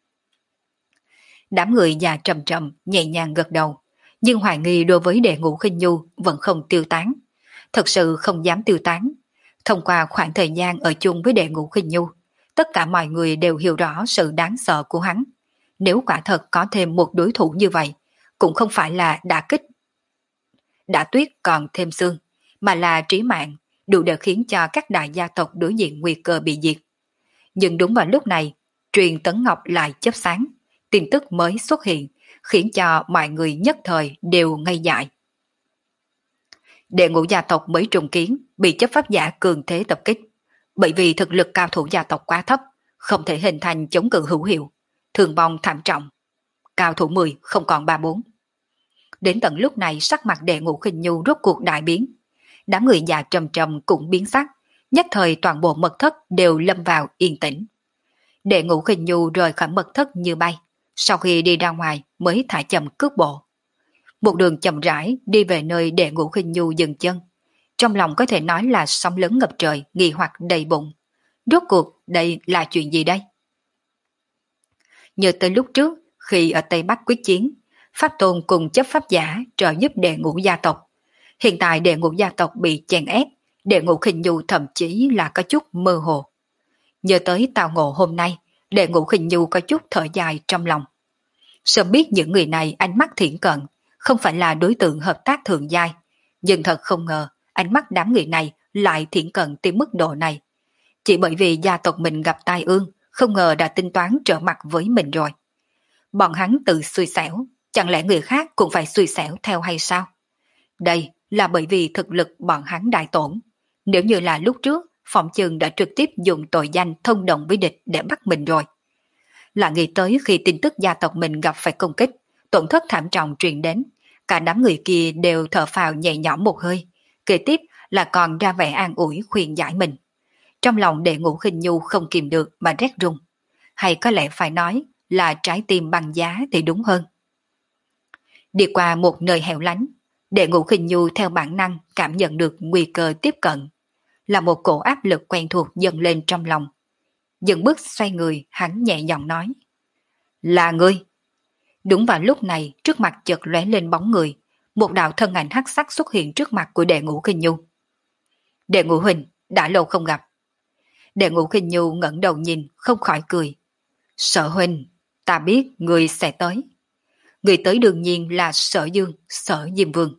Đám người già trầm trầm, nhẹ nhàng gật đầu. Nhưng hoài nghi đối với Đệ Ngũ Khinh Nhu vẫn không tiêu tán. Thật sự không dám tiêu tán. Thông qua khoảng thời gian ở chung với Đệ Ngũ Khinh Nhu, tất cả mọi người đều hiểu rõ sự đáng sợ của hắn. Nếu quả thật có thêm một đối thủ như vậy, cũng không phải là đả kích đã tuyết còn thêm xương, mà là trí mạng, đủ để khiến cho các đại gia tộc đối diện nguy cơ bị diệt. Nhưng đúng vào lúc này, truyền tấn ngọc lại chớp sáng, tin tức mới xuất hiện, khiến cho mọi người nhất thời đều ngây dại. Đệ Ngũ gia tộc mới trùng kiến, bị chấp pháp giả cường thế tập kích. Bởi vì thực lực cao thủ gia tộc quá thấp, không thể hình thành chống cự hữu hiệu, thương vong thảm trọng. Cao thủ mười không còn ba bốn. Đến tận lúc này sắc mặt Đệ Ngũ Khinh Nhu rốt cuộc đại biến. Đám người già trầm trầm cũng biến sắc, nhất thời toàn bộ mật thất đều lâm vào yên tĩnh. Đệ Ngũ Khinh Nhu rời khỏi mật thất như bay, sau khi đi ra ngoài mới thả chậm cước bộ. Một đường chậm rãi đi về nơi Đệ Ngũ Khinh Nhu dừng chân. Trong lòng có thể nói là sóng lớn ngập trời, nghi hoặc đầy bụng. Rốt cuộc đây là chuyện gì đây? Nhớ tới lúc trước, khi ở Tây Bắc quyết chiến, Pháp Tôn cùng chấp pháp giả trợ giúp Đệ Ngũ gia tộc. Hiện tại Đệ Ngũ gia tộc bị chèn ép, Đệ Ngũ Khinh Nhu thậm chí là có chút mơ hồ. Nhớ tới tao ngộ hôm nay, Đệ Ngũ Khinh Nhu có chút thở dài trong lòng. Sớm biết những người này ánh mắt thiển cận, không phải là đối tượng hợp tác thượng giai, nhưng thật không ngờ ánh mắt đám người này lại thiển cận tới mức độ này. Chỉ bởi vì gia tộc mình gặp tai ương, không ngờ đã tính toán trở mặt với mình rồi. Bọn hắn tự xui xẻo, chẳng lẽ người khác cũng phải xui xẻo theo hay sao? Đây là bởi vì thực lực bọn hắn đại tổn. Nếu như là lúc trước, phỏng chừng đã trực tiếp dùng tội danh thông đồng với địch để bắt mình rồi. Là nghĩ tới khi tin tức gia tộc mình gặp phải công kích, tổn thất thảm trọng truyền đến, cả đám người kia đều thở phào nhẹ nhõm một hơi, kế tiếp là còn ra vẻ an ủi khuyên giải mình. Trong lòng Đệ Ngũ Khinh Nhu không kìm được mà rét run, hay có lẽ phải nói là trái tim băng giá thì đúng hơn. Đi qua một nơi hẻo lánh, Đệ Ngũ Khinh Nhu theo bản năng cảm nhận được nguy cơ tiếp cận, là một cổ áp lực quen thuộc dâng lên trong lòng. Dừng bước xoay người, hắn nhẹ giọng nói: "Là ngươi." Đúng vào lúc này, trước mặt chợt lóe lên bóng người, một đạo thân ảnh hắc sắc xuất hiện trước mặt của Đệ Ngũ Khinh Nhu. "Đệ Ngũ huynh, đã lâu không gặp." Đệ Ngũ Khinh Nhu ngẩng đầu nhìn, không khỏi cười. "Sở huynh, ta biết người sẽ tới." Người tới đương nhiên là Sở Dương, Sở Diêm Vương.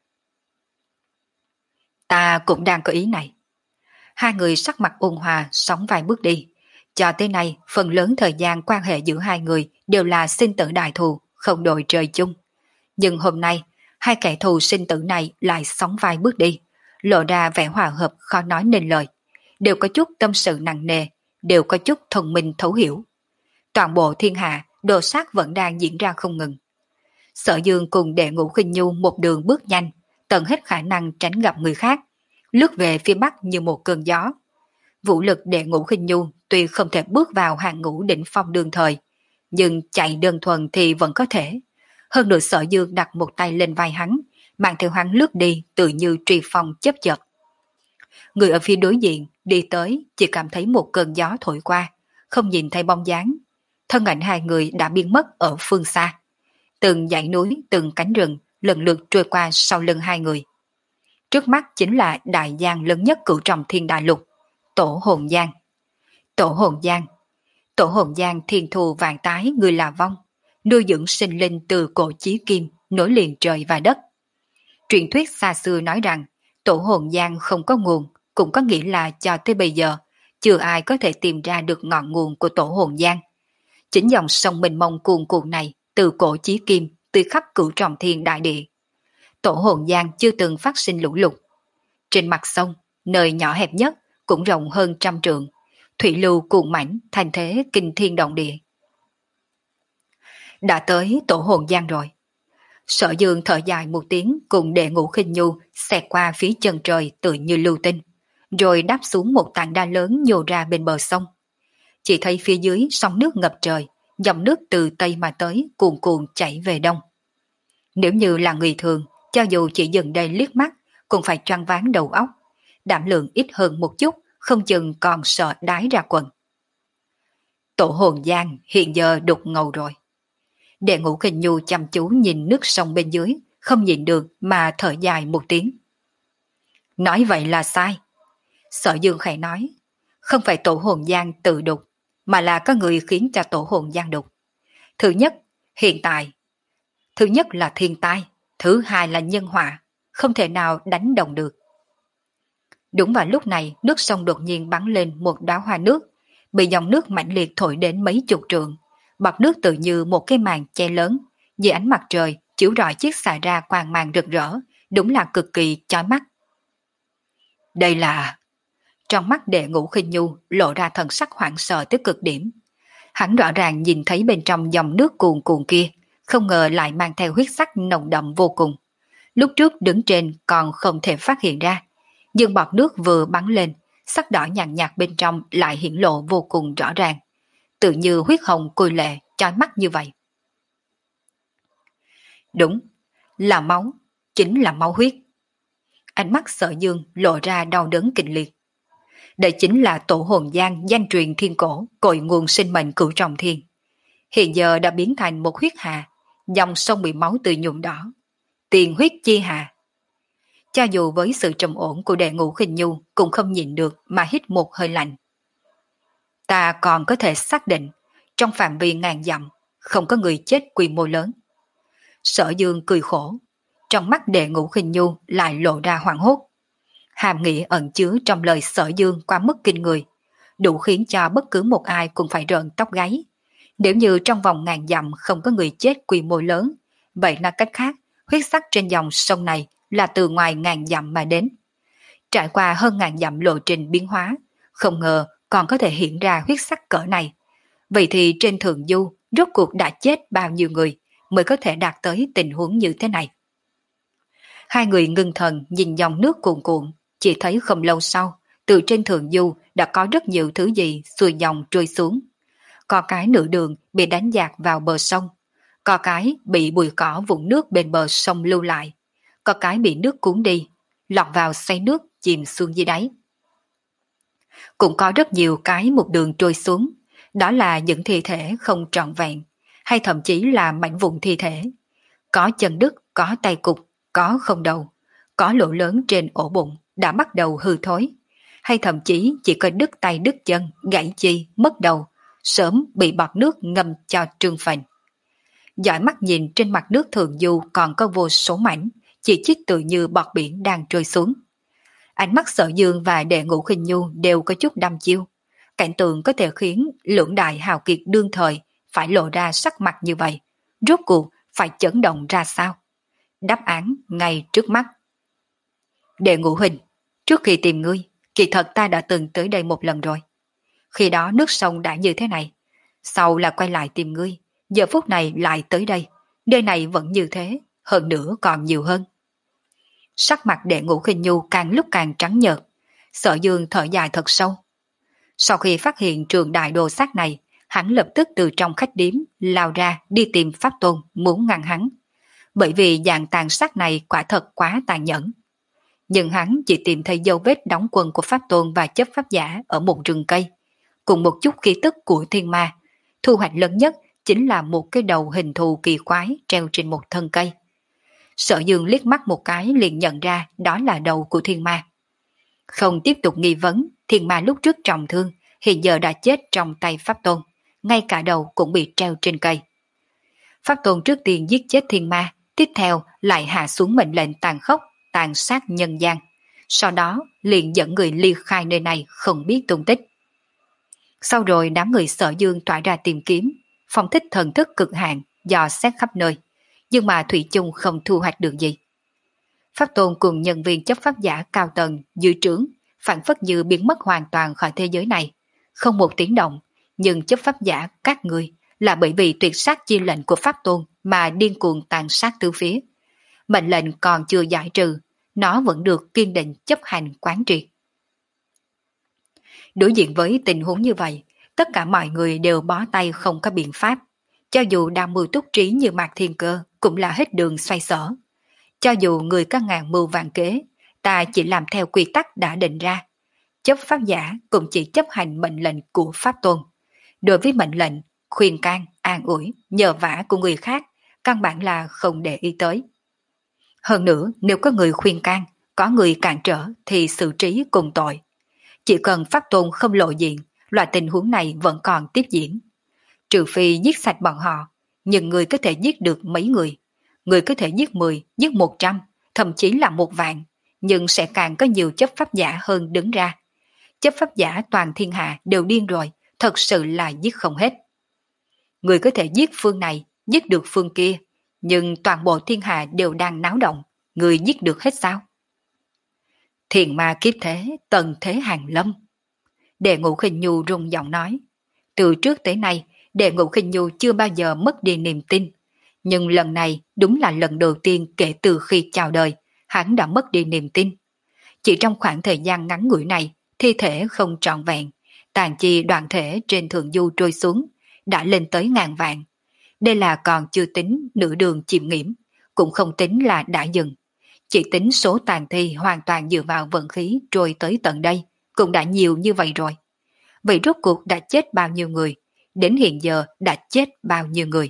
"Ta cũng đang có ý này." Hai người sắc mặt ôn hòa sóng vài bước đi. Cho tới nay, phần lớn thời gian quan hệ giữa hai người đều là sinh tử đại thù, không đội trời chung. Nhưng hôm nay, hai kẻ thù sinh tử này lại sóng vai bước đi, lộ ra vẻ hòa hợp khó nói nên lời. Đều có chút tâm sự nặng nề, đều có chút thông minh thấu hiểu. Toàn bộ thiên hạ, đồ sát vẫn đang diễn ra không ngừng. Sở Dương cùng Đệ Ngũ Khinh Nhu một đường bước nhanh, tận hết khả năng tránh gặp người khác, lướt về phía bắc như một cơn gió. Vũ lực Đệ Ngũ Khinh Nhu tuy không thể bước vào hàng ngũ đỉnh phong đương thời, nhưng chạy đơn thuần thì vẫn có thể. Hơn nữa Sở Dương đặt một tay lên vai hắn, mang theo hắn lướt đi tự như truy phong chớp chật. Người ở phía đối diện đi tới chỉ cảm thấy một cơn gió thổi qua, không nhìn thấy bóng dáng. Thân ảnh hai người đã biến mất ở phương xa. Từng dãy núi, từng cánh rừng lần lượt trôi qua sau lưng hai người. Trước mắt chính là đại giang lớn nhất cửu trọng thiên đại lục, Tổ Hồn Giang. Tổ Hồn Giang. Tổ Hồn Giang thiên thù vạn tái người là vong, nuôi dưỡng sinh linh từ cổ chí kim, nối liền trời và đất. Truyền thuyết xa xưa nói rằng Tổ Hồn Giang không có nguồn, cũng có nghĩa là cho tới bây giờ chưa ai có thể tìm ra được ngọn nguồn của Tổ Hồn Giang. Chính dòng sông mênh mông cuồn cuộn này từ cổ chí kim tưới khắp cửu trọng thiên đại địa. Tổ Hồn Giang chưa từng phát sinh lũ lụt. Trên mặt sông, nơi nhỏ hẹp nhất cũng rộng hơn trăm trượng, thủy lưu cuồn mãnh thành thế kinh thiên động địa. Đã tới Tổ Hồn Giang rồi. Sở Dương thở dài một tiếng cùng Đệ Ngũ Khinh Nhu xẹt qua phía chân trời tự như lưu tinh, rồi đáp xuống một tảng đá lớn nhô ra bên bờ sông. Chỉ thấy phía dưới sóng nước ngập trời, dòng nước từ tây mà tới cuồn cuộn chảy về đông. Nếu như là người thường, cho dù chỉ dừng đây liếc mắt cũng phải choáng váng đầu óc. Đảm lượng ít hơn một chút, không chừng còn sợ đái ra quần. Tổ Hồn Giang hiện giờ đục ngầu rồi. Đệ Ngũ Khinh Nhu chăm chú nhìn nước sông bên dưới, không nhìn được mà thở dài một tiếng. Nói vậy là sai. Sở Dương khẽ nói, không phải Tổ Hồn Giang tự đục, mà là có người khiến cho Tổ Hồn Giang đục. Thứ nhất, hiện tại. Thứ nhất là thiên tai, thứ hai là nhân họa, không thể nào đánh đồng được. Đúng vào lúc này, nước sông đột nhiên bắn lên một đóa hoa nước, bị dòng nước mãnh liệt thổi đến mấy chục trượng. Bọt nước tự như một cái màn che lớn, dưới ánh mặt trời chiếu rọi chiếc xà ra quang mang rực rỡ, đúng là cực kỳ chói mắt. Đây là... Trong mắt Đệ Ngũ Khinh Nhu lộ ra thần sắc hoảng sợ tới cực điểm. Hắn rõ ràng nhìn thấy bên trong dòng nước cuồn cuộn kia, không ngờ lại mang theo huyết sắc nồng đậm vô cùng. Lúc trước đứng trên còn không thể phát hiện ra, nhưng bọt nước vừa bắn lên, sắc đỏ nhàn nhạt bên trong lại hiển lộ vô cùng rõ ràng, tự như huyết hồng cùi lệ, chói mắt như vậy. Đúng, là máu, chính là máu huyết. Ánh mắt Sở Dương lộ ra đau đớn kịch liệt. Đây chính là Tổ Hồn Giang danh truyền thiên cổ, cội nguồn sinh mệnh cửu trọng thiên. Hiện giờ đã biến thành một huyết hà, dòng sông bị máu tươi nhuộm đỏ. Tiền huyết chi hà. Cho dù với sự trầm ổn của Đệ Ngũ Khinh Nhu cũng không nhìn được mà hít một hơi lạnh. Ta còn có thể xác định, trong phạm vi ngàn dặm, không có người chết quy mô lớn. Sở Dương cười khổ, trong mắt Đệ Ngũ Khinh Nhu lại lộ ra hoảng hốt. Hàm nghĩa ẩn chứa trong lời Sở Dương quá mức kinh người, đủ khiến cho bất cứ một ai cũng phải rợn tóc gáy. Nếu như trong vòng ngàn dặm không có người chết quy mô lớn, vậy là cách khác, huyết sắc trên dòng sông này là từ ngoài ngàn dặm mà đến. Trải qua hơn ngàn dặm lộ trình biến hóa, không ngờ còn có thể hiện ra huyết sắc cỡ này. Vậy thì trên thượng du, rốt cuộc đã chết bao nhiêu người mới có thể đạt tới tình huống như thế này? Hai người ngưng thần nhìn dòng nước cuồn cuộn, chỉ thấy không lâu sau, từ trên thượng du đã có rất nhiều thứ gì xuôi dòng trôi xuống. Có cái nửa đường bị đánh dạt vào bờ sông, có cái bị bụi cỏ vụn nước bên bờ sông lưu lại, có cái bị nước cuốn đi, lọt vào xoáy nước chìm xuống dưới đáy. Cũng có rất nhiều cái một đường trôi xuống, đó là những thi thể không trọn vẹn, hay thậm chí là mảnh vụn thi thể. Có chân đứt, có tay cụt, có không đầu, có lỗ lớn trên ổ bụng đã bắt đầu hư thối, hay thậm chí chỉ có đứt tay đứt chân, gãy chi, mất đầu, sớm bị bọt nước ngâm cho trương phình. Dõi mắt nhìn trên mặt nước thượng du còn có vô số mảnh, chỉ chít tự như bọt biển đang trôi xuống. Ánh mắt Sở Dương và Đệ Ngũ Khinh Nhu đều có chút đăm chiêu. Cảnh tượng có thể khiến lưỡng đại hào kiệt đương thời phải lộ ra sắc mặt như vậy, rốt cuộc phải chấn động ra sao? Đáp án ngay trước mắt. Đệ Ngũ Hình, trước khi tìm ngươi, kỳ thật ta đã từng tới đây một lần rồi. Khi đó nước sông đã như thế này, sau là quay lại tìm ngươi, giờ phút này lại tới đây, nơi này vẫn như thế, hơn nữa còn nhiều hơn. Sắc mặt Đệ Ngũ Khinh Nhu càng lúc càng trắng nhợt, Sở Dương thở dài thật sâu. Sau khi phát hiện trường đại đồ sát này, hắn lập tức từ trong khách điếm lao ra đi tìm Pháp Tôn muốn ngăn hắn, bởi vì dạng tàn sát này quả thật quá tàn nhẫn. Nhưng hắn chỉ tìm thấy dấu vết đóng quân của Pháp Tôn và chấp pháp giả ở một rừng cây, cùng một chút khí tức của thiên ma. Thu hoạch lớn nhất chính là một cái đầu hình thù kỳ quái treo trên một thân cây. Sở Dương liếc mắt một cái liền nhận ra đó là đầu của thiên ma. Không tiếp tục nghi vấn, thiên ma lúc trước trọng thương, hiện giờ đã chết trong tay Pháp Tôn, ngay cả đầu cũng bị treo trên cây. Pháp Tôn trước tiên giết chết thiên ma, tiếp theo lại hạ xuống mệnh lệnh tàn khốc, tàn sát nhân gian. Sau đó liền dẫn người ly khai nơi này không biết tung tích. Sau rồi đám người Sở Dương tỏa ra tìm kiếm, phong thích thần thức cực hạn, dò xét khắp nơi, nhưng mà thủy chung không thu hoạch được gì. Pháp Tôn cùng nhân viên chấp pháp giả cao tầng dưới trướng phản phất như biến mất hoàn toàn khỏi thế giới này, không một tiếng động, nhưng chấp pháp giả các người là bởi vì tuyệt sát chi lệnh của Pháp Tôn mà điên cuồng tàn sát tứ phía. Mệnh lệnh còn chưa giải trừ, nó vẫn được kiên định chấp hành quán triệt. Đối diện với tình huống như vậy, tất cả mọi người đều bó tay không có biện pháp. Cho dù đang mưu túc trí như Mạc Thiên Cơ cũng là hết đường xoay sở. Cho dù người có ngàn mưu vạn kế, ta chỉ làm theo quy tắc đã định ra. Chấp pháp giả cũng chỉ chấp hành mệnh lệnh của Pháp Tôn. Đối với mệnh lệnh, khuyên can, an ủi, nhờ vả của người khác, căn bản là không để ý tới. Hơn nữa, nếu có người khuyên can, có người cản trở thì xử trí cùng tội. Chỉ cần Pháp Tôn không lộ diện, loại tình huống này vẫn còn tiếp diễn. Trừ phi giết sạch bọn họ, nhưng người có thể giết được mấy người. Người có thể giết mười, giết một trăm, thậm chí là một vạn, nhưng sẽ càng có nhiều chấp pháp giả hơn đứng ra. Chấp pháp giả toàn thiên hạ đều điên rồi, thật sự là giết không hết. Người có thể giết phương này, giết được phương kia, nhưng toàn bộ thiên hạ đều đang náo động, người giết được hết sao? Thiền ma kiếp thế, tần thế hàng lâm. Đệ Ngũ Khinh Nhu rung giọng nói. Từ trước tới nay, Đệ Ngũ Khinh Nhu chưa bao giờ mất đi niềm tin. Nhưng lần này đúng là lần đầu tiên kể từ khi chào đời, hắn đã mất đi niềm tin. Chỉ trong khoảng thời gian ngắn ngủi này, thi thể không trọn vẹn, tàn chi đoạn thể trên thượng du trôi xuống, đã lên tới ngàn vạn. Đây là còn chưa tính nửa đường chìm nghiễm, cũng không tính là đã dừng. Chỉ tính số tàn thi hoàn toàn dựa vào vận khí trôi tới tận đây, cũng đã nhiều như vậy rồi. Vậy rốt cuộc đã chết bao nhiêu người? Đến hiện giờ đã chết bao nhiêu người?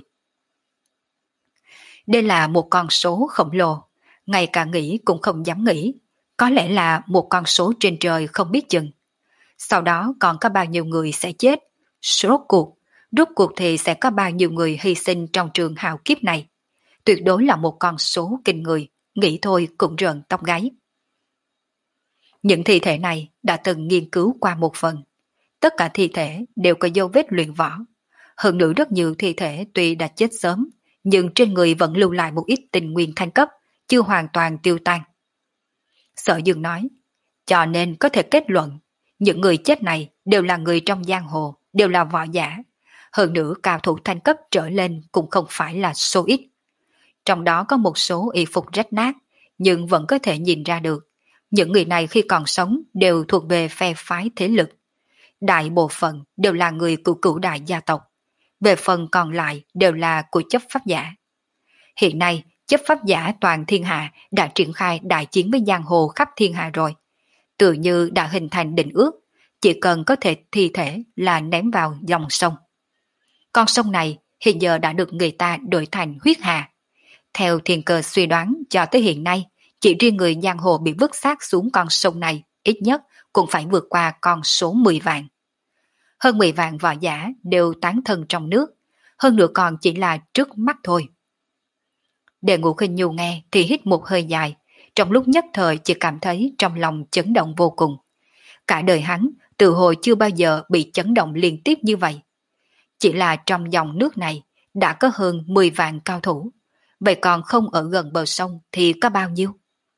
Đây là một con số khổng lồ, ngay cả nghĩ cũng không dám nghĩ. Có lẽ là một con số trên trời không biết chừng. Sau đó còn có bao nhiêu người sẽ chết? Rốt cuộc, Rốt cuộc thì sẽ có bao nhiêu người hy sinh trong trường hào kiếp này? Tuyệt đối là một con số kinh người, nghĩ thôi cũng rợn tóc gáy. Những thi thể này đã từng nghiên cứu qua một phần. Tất cả thi thể đều có dấu vết luyện võ. Hơn nữa rất nhiều thi thể tuy đã chết sớm, nhưng trên người vẫn lưu lại một ít tình nguyên thanh cấp, chưa hoàn toàn tiêu tan. Sở Dương nói, cho nên có thể kết luận, những người chết này đều là người trong giang hồ, đều là võ giả. Hơn nữa cao thủ thanh cấp trở lên cũng không phải là số ít. Trong đó có một số y phục rách nát, nhưng vẫn có thể nhìn ra được. Những người này khi còn sống đều thuộc về phe phái thế lực. Đại bộ phận đều là người của cửu đại gia tộc. Về phần còn lại đều là của chấp pháp giả. Hiện nay, chấp pháp giả toàn thiên hạ đã triển khai đại chiến với giang hồ khắp thiên hạ rồi. Tự như đã hình thành định ước, chỉ cần có thể thi thể là ném vào dòng sông. Con sông này hiện giờ đã được người ta đổi thành huyết hà. Theo thiên cơ suy đoán cho tới hiện nay, chỉ riêng người giang hồ bị vứt xác xuống con sông này ít nhất cũng phải vượt qua con số mười vạn. Hơn mười vạn võ giả đều tán thân trong nước, hơn nữa còn chỉ là trước mắt thôi. Đệ Ngũ Khinh Nhu nghe thì hít một hơi dài, trong lúc nhất thời chỉ cảm thấy trong lòng chấn động vô cùng. Cả đời hắn từ hồi chưa bao giờ bị chấn động liên tiếp như vậy. Chỉ là trong dòng nước này đã có hơn mười vạn cao thủ, vậy còn không ở gần bờ sông thì có bao nhiêu?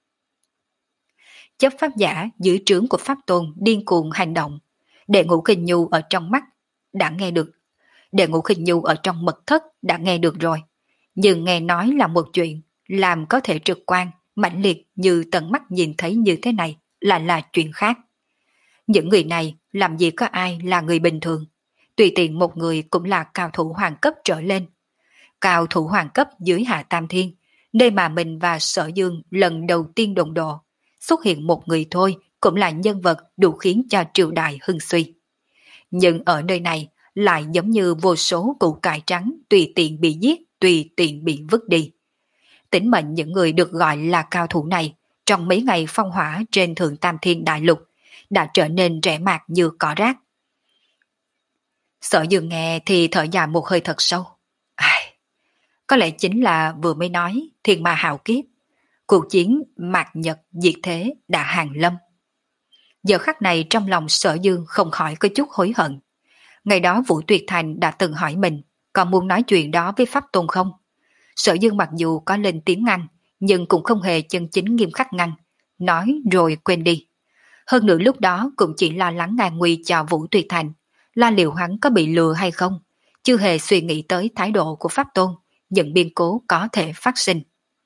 Chấp pháp giả dưới trướng của Pháp Tôn điên cuồng hành động. Đệ Ngũ Khinh Nhu ở trong mắt đã nghe được. Đệ Ngũ Khinh Nhu ở trong mật thất đã nghe được rồi. Nhưng nghe nói là một chuyện, làm có thể trực quan, mãnh liệt như tận mắt nhìn thấy như thế này là là chuyện khác. Những người này làm gì có ai là người bình thường. Tùy tiện một người cũng là cao thủ hoàng cấp trở lên. Cao thủ hoàng cấp dưới Hạ Tam Thiên, nơi mà mình và Sở Dương lần đầu tiên đồng độ. Xuất hiện một người thôi cũng là nhân vật đủ khiến cho triều đại hưng suy. Nhưng ở nơi này lại giống như vô số củ cải trắng tùy tiện bị giết, tùy tiện bị vứt đi. Tính mệnh những người được gọi là cao thủ này trong mấy ngày phong hỏa trên Thượng Tam Thiên Đại Lục đã trở nên rẻ mạt như cỏ rác. Sở Dương nghe thì thở dài một hơi thật sâu. Ai, có lẽ chính là vừa mới nói thiên ma hào kiếp, cuộc chiến mạt nhật diệt thế đã hàng lâm. Giờ khắc này trong lòng Sở Dương không khỏi có chút hối hận. Ngày đó Vũ Tuyệt Thành đã từng hỏi mình còn muốn nói chuyện đó với Pháp Tôn không. Sở Dương mặc dù có lên tiếng ngăn, nhưng cũng không hề chân chính nghiêm khắc ngăn, nói rồi quên đi. Hơn nữa lúc đó cũng chỉ lo lắng ngàn nguy cho Vũ Tuyệt Thành, lo liệu hắn có bị lừa hay không, chưa hề suy nghĩ tới thái độ của Pháp Tôn, những biến cố có thể phát sinh.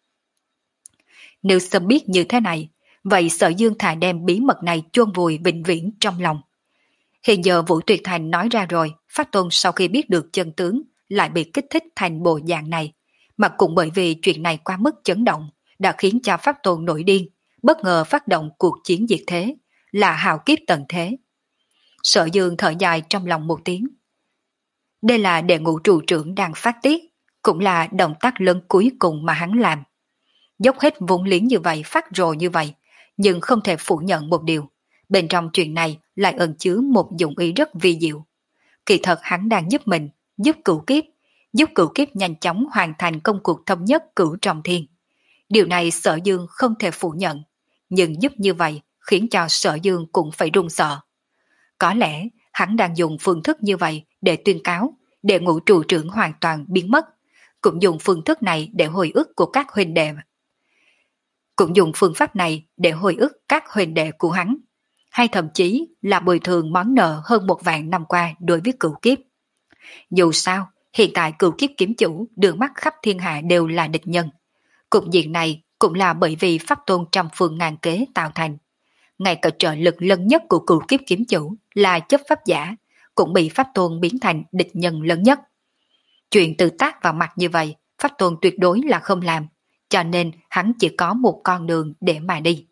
Nếu sớm biết như thế này, vậy Sở Dương thà đem bí mật này chôn vùi vĩnh viễn trong lòng. Hiện giờ Vũ Tuyệt Thành nói ra rồi, Pháp Tôn sau khi biết được chân tướng lại bị kích thích thành bộ dạng này, mà cũng bởi vì chuyện này quá mức chấn động đã khiến cho Pháp Tôn nổi điên, bất ngờ phát động cuộc chiến diệt thế, là hào kiếp tận thế. Sở Dương thở dài trong lòng một tiếng. Đây là Đệ Ngũ trụ trưởng đang phát tiết, cũng là động tác lớn cuối cùng mà hắn làm. Dốc hết vốn liếng như vậy, phát rồ như vậy, nhưng không thể phủ nhận một điều, bên trong chuyện này lại ẩn chứa một dụng ý rất vi diệu. Kỳ thật hắn đang giúp mình, giúp cửu kiếp, giúp cửu kiếp nhanh chóng hoàn thành công cuộc thống nhất cửu trọng thiên. Điều này Sở Dương không thể phủ nhận, nhưng giúp như vậy khiến cho Sở Dương cũng phải run sợ. Có lẽ hắn đang dùng phương thức như vậy để tuyên cáo Đệ Ngũ trụ trưởng hoàn toàn biến mất, cũng dùng phương thức này để hồi ức của các huynh đệ. Cũng dùng phương pháp này để hồi ức các huynh đệ của hắn, hay thậm chí là bồi thường món nợ hơn một vạn năm qua đối với cửu kiếp. Dù sao, hiện tại cửu kiếp kiếm chủ đường mắt khắp thiên hạ đều là địch nhân. Cục diện này cũng là bởi vì Pháp Tôn trăm phương ngàn kế tạo thành. Ngay cả trợ lực lớn nhất của cửu kiếp kiếm chủ là chấp pháp giả, cũng bị Pháp Tôn biến thành địch nhân lớn nhất. Chuyện tự tác vào mặt như vậy, Pháp Tôn tuyệt đối là không làm, cho nên hắn chỉ có một con đường để mà đi.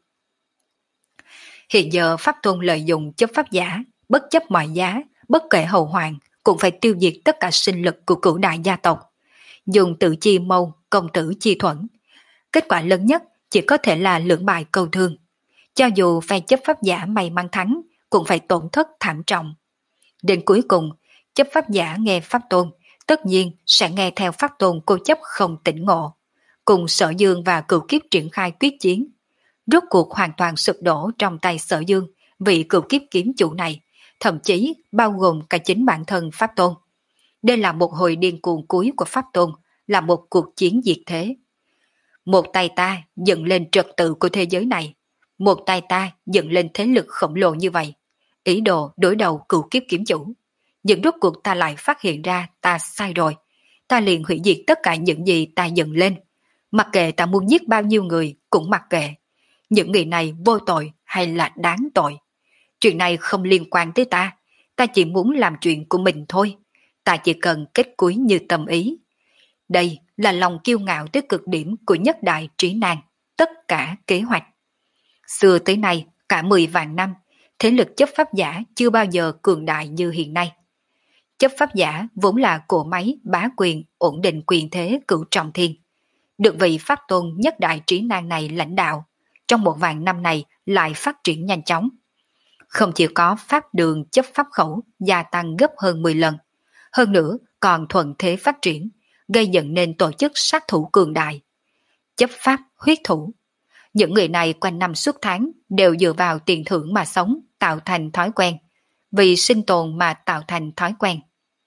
Hiện giờ Pháp Tôn lợi dụng chấp pháp giả, bất chấp mọi giá, bất kể hậu hoàng, cũng phải tiêu diệt tất cả sinh lực của cửu đại gia tộc. Dùng tự chi mâu, công tử chi thuẫn. Kết quả lớn nhất chỉ có thể là lưỡng bại câu thương. Cho dù phe chấp pháp giả may mắn thắng, cũng phải tổn thất thảm trọng. Đến cuối cùng, chấp pháp giả nghe pháp tôn, tất nhiên sẽ nghe theo pháp tôn cố chấp không tỉnh ngộ. Cùng Sở Dương và Cửu Kiếp triển khai quyết chiến. Rốt cuộc hoàn toàn sụp đổ trong tay Sở Dương, vị Cửu Kiếp kiếm chủ này, thậm chí bao gồm cả chính bản thân pháp tôn. Đây là một hồi điên cuồng cuối của pháp tôn, là một cuộc chiến diệt thế. Một tay ta dựng lên trật tự của thế giới này, một tay ta dựng lên thế lực khổng lồ như vậy, ý đồ đối đầu Cửu Kiếp kiếm chủ. Nhưng rốt cuộc ta lại phát hiện ra ta sai rồi, ta liền hủy diệt tất cả những gì ta dựng lên. Mặc kệ ta muốn giết bao nhiêu người cũng mặc kệ. Những người này vô tội hay là đáng tội. Chuyện này không liên quan tới ta, ta chỉ muốn làm chuyện của mình thôi. Ta chỉ cần kết cuối như tâm ý. Đây là lòng kiêu ngạo tới cực điểm của nhất đại trí nan, tất cả kế hoạch. Xưa tới nay, cả mười vạn năm, thế lực chấp pháp giả chưa bao giờ cường đại như hiện nay. Chấp pháp giả vốn là cỗ máy bá quyền, ổn định quyền thế cửu trọng thiên. Được vị pháp tôn nhất đại trí nan này lãnh đạo, trong một vạn năm này lại phát triển nhanh chóng. Không chỉ có pháp đường chấp pháp khẩu gia tăng gấp hơn mười lần, hơn nữa còn thuận thế phát triển, gây dựng nên tổ chức sát thủ cường đại. Chấp pháp huyết thủ. Những người này quanh năm suốt tháng đều dựa vào tiền thưởng mà sống, tạo thành thói quen. Vì sinh tồn mà tạo thành thói quen.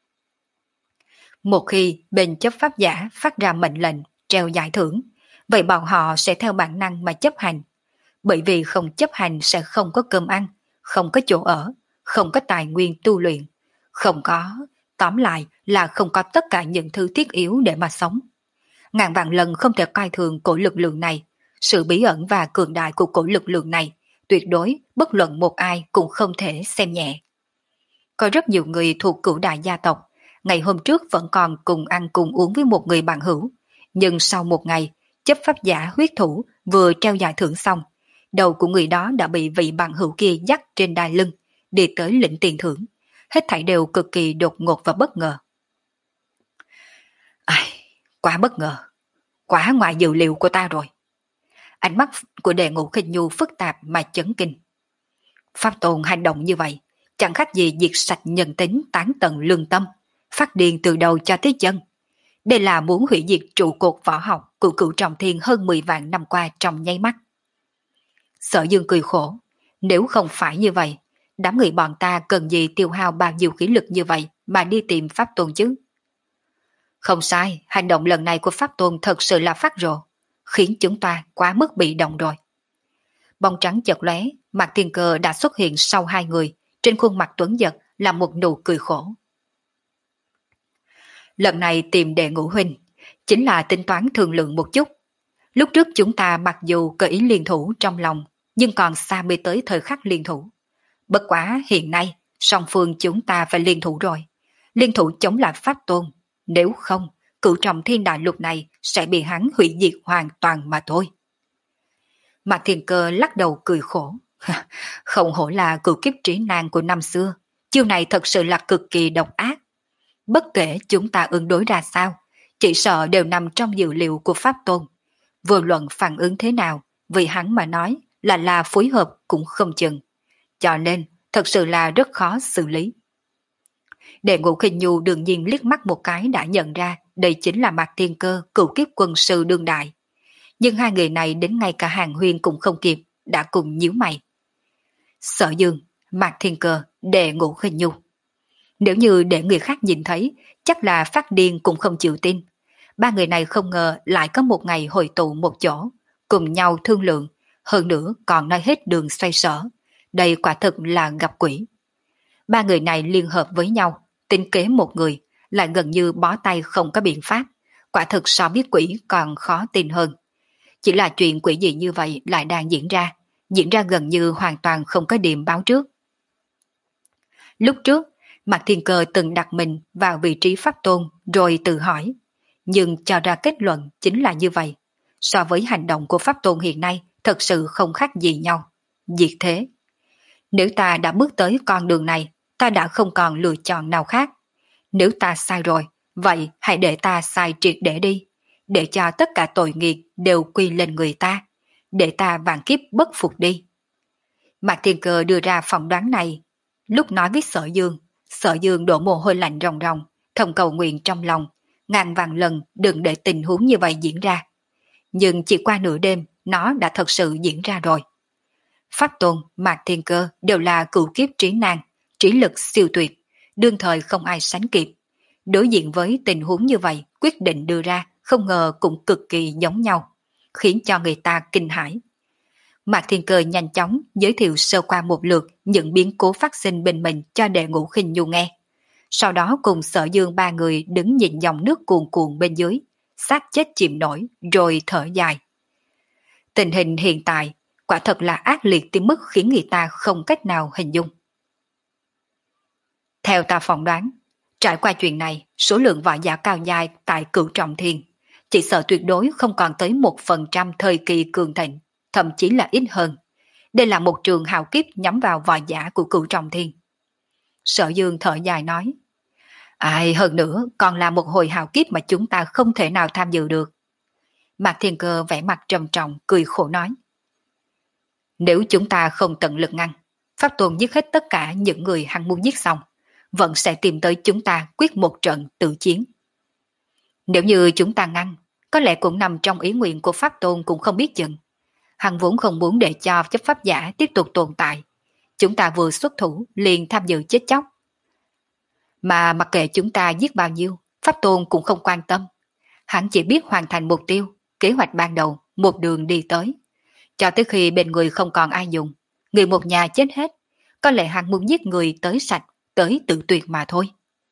Một khi bên chấp pháp giả phát ra mệnh lệnh, treo giải thưởng, vậy bọn họ sẽ theo bản năng mà chấp hành. Bởi vì không chấp hành sẽ không có cơm ăn, không có chỗ ở, không có tài nguyên tu luyện, không có, tóm lại là không có tất cả những thứ thiết yếu để mà sống. Ngàn vạn lần không thể coi thường cổ lực lượng này, sự bí ẩn và cường đại của cổ lực lượng này, tuyệt đối bất luận một ai cũng không thể xem nhẹ. Có rất nhiều người thuộc cửu đại gia tộc, ngày hôm trước vẫn còn cùng ăn cùng uống với một người bạn hữu, nhưng sau một ngày, chấp pháp giả huyết thủ vừa treo giải thưởng xong, đầu của người đó đã bị vị bạn hữu kia dắt trên đai lưng, đi tới lĩnh tiền thưởng. Hết thảy đều cực kỳ đột ngột và bất ngờ. Ai, quá bất ngờ, quá ngoài dự liệu của ta rồi. Ánh mắt của Đệ Ngũ Khinh Nhu phức tạp mà chấn kinh. Pháp tôn hành động như vậy, chẳng khác gì diệt sạch nhân tính, tán tận lương tâm, phát điên từ đầu cho tới chân. Đây là muốn hủy diệt trụ cột võ học của cửu trọng thiên hơn mười vạn năm qua trong nháy mắt. Sở Dương cười khổ, nếu không phải như vậy, đám người bọn ta cần gì tiêu hao bao nhiêu khí lực như vậy mà đi tìm Pháp tôn chứ? Không sai, hành động lần này của Pháp tôn thật sự là phát rồ, khiến chúng ta quá mức bị động rồi. Bông trắng chợt lóe, Mạc Thiên Cơ đã xuất hiện sau hai người, trên khuôn mặt tuấn giật là một nụ cười khổ. Lần này tìm Đệ Ngũ huynh, chính là tính toán thương lượng một chút. Lúc trước chúng ta mặc dù có ý liên thủ trong lòng, nhưng còn xa mới tới thời khắc liên thủ. Bất quá hiện nay, song phương chúng ta phải liên thủ rồi. Liên thủ chống lại Pháp tôn, nếu không, cửu trọng thiên đại lục này sẽ bị hắn hủy diệt hoàn toàn mà thôi. Mạc Thiên Cơ lắc đầu cười khổ. Không hổ là cửu kiếp trí nan của năm xưa, chiêu này thật sự là cực kỳ độc ác. Bất kể chúng ta ứng đối ra sao, chỉ sợ đều nằm trong dự liệu của Pháp tôn. Vô luận phản ứng thế nào, vì hắn mà nói là là phối hợp cũng không chừng. Cho nên, thật sự là rất khó xử lý. Đệ Ngũ Khinh Nhu đương nhiên liếc mắt một cái đã nhận ra đây chính là Mạc Thiên Cơ, cửu kiếp quân sư đương đại. Nhưng hai người này đến ngay cả Hàng Huyên cũng không kịp, đã cùng nhíu mày. Sở Dương, Mạc Thiên Cơ, Đệ Ngũ Khinh Nhu. Nếu như để người khác nhìn thấy, chắc là phát điên cũng không chịu tin. Ba người này không ngờ lại có một ngày hội tụ một chỗ, cùng nhau thương lượng, hơn nữa còn nói hết đường xoay sở. Đây quả thực là gặp quỷ. Ba người này liên hợp với nhau, tính kế một người, lại gần như bó tay không có biện pháp. Quả thực so biết quỷ còn khó tin hơn. Chỉ là chuyện quỷ gì như vậy lại đang diễn ra, diễn ra gần như hoàn toàn không có điểm báo trước. Lúc trước, Mạc Thiên Cơ từng đặt mình vào vị trí Pháp tôn rồi tự hỏi, nhưng cho ra kết luận chính là như vậy. So với hành động của Pháp tôn hiện nay thật sự không khác gì nhau. Diệt thế. Nếu ta đã bước tới con đường này, ta đã không còn lựa chọn nào khác. Nếu ta sai rồi, vậy hãy để ta sai triệt để đi, để cho tất cả tội nghiệp đều quy lên người ta, để ta vạn kiếp bất phục đi. Mạc Thiên Cơ đưa ra phỏng đoán này, lúc nói với Sở Dương, Sở Dương đổ mồ hôi lạnh ròng ròng, thầm cầu nguyện trong lòng, ngàn vạn lần đừng để tình huống như vậy diễn ra. Nhưng chỉ qua nửa đêm, nó đã thật sự diễn ra rồi. Pháp Tôn, Mạc Thiên Cơ đều là cửu kiếp trí năng, trí lực siêu tuyệt, đương thời không ai sánh kịp. Đối diện với tình huống như vậy, quyết định đưa ra không ngờ cũng cực kỳ giống nhau, khiến cho người ta kinh hãi. Mạc Thiên Cơ nhanh chóng giới thiệu sơ qua một lượt những biến cố phát sinh bên mình cho đệ ngũ Khinh Nhu nghe. Sau đó cùng Sở Dương ba người đứng nhìn dòng nước cuồn cuộn bên dưới, xác chết chìm nổi rồi thở dài. Tình hình hiện tại quả thật là ác liệt tới mức khiến người ta không cách nào hình dung. Theo ta phỏng đoán, trải qua chuyện này, số lượng võ giả cao dài tại Cửu Trọng Thiên chỉ sợ tuyệt đối không còn tới một phần trăm thời kỳ cường thịnh, thậm chí là ít hơn. Đây là một trường hào kiếp nhắm vào võ giả của Cửu Trọng Thiên. Sở Dương thở dài nói, ai hơn nữa còn là một hồi hào kiếp mà chúng ta không thể nào tham dự được. Mạc Thiên Cơ vẻ mặt trầm trọng cười khổ nói, nếu chúng ta không tận lực ngăn, Pháp Tôn giết hết tất cả những người hắn muốn giết xong, vẫn sẽ tìm tới chúng ta quyết một trận tự chiến. Nếu như chúng ta ngăn, có lẽ cũng nằm trong ý nguyện của Pháp Tôn cũng không biết chừng. Hắn vốn không muốn để cho chấp pháp giả tiếp tục tồn tại. Chúng ta vừa xuất thủ liền tham dự chết chóc. Mà mặc kệ chúng ta giết bao nhiêu, Pháp Tôn cũng không quan tâm. Hắn chỉ biết hoàn thành mục tiêu, kế hoạch ban đầu, một đường đi tới. Cho tới khi bên người không còn ai dùng, người một nhà chết hết, có lẽ hắn muốn giết người tới sạch, tới tự tuyệt mà thôi.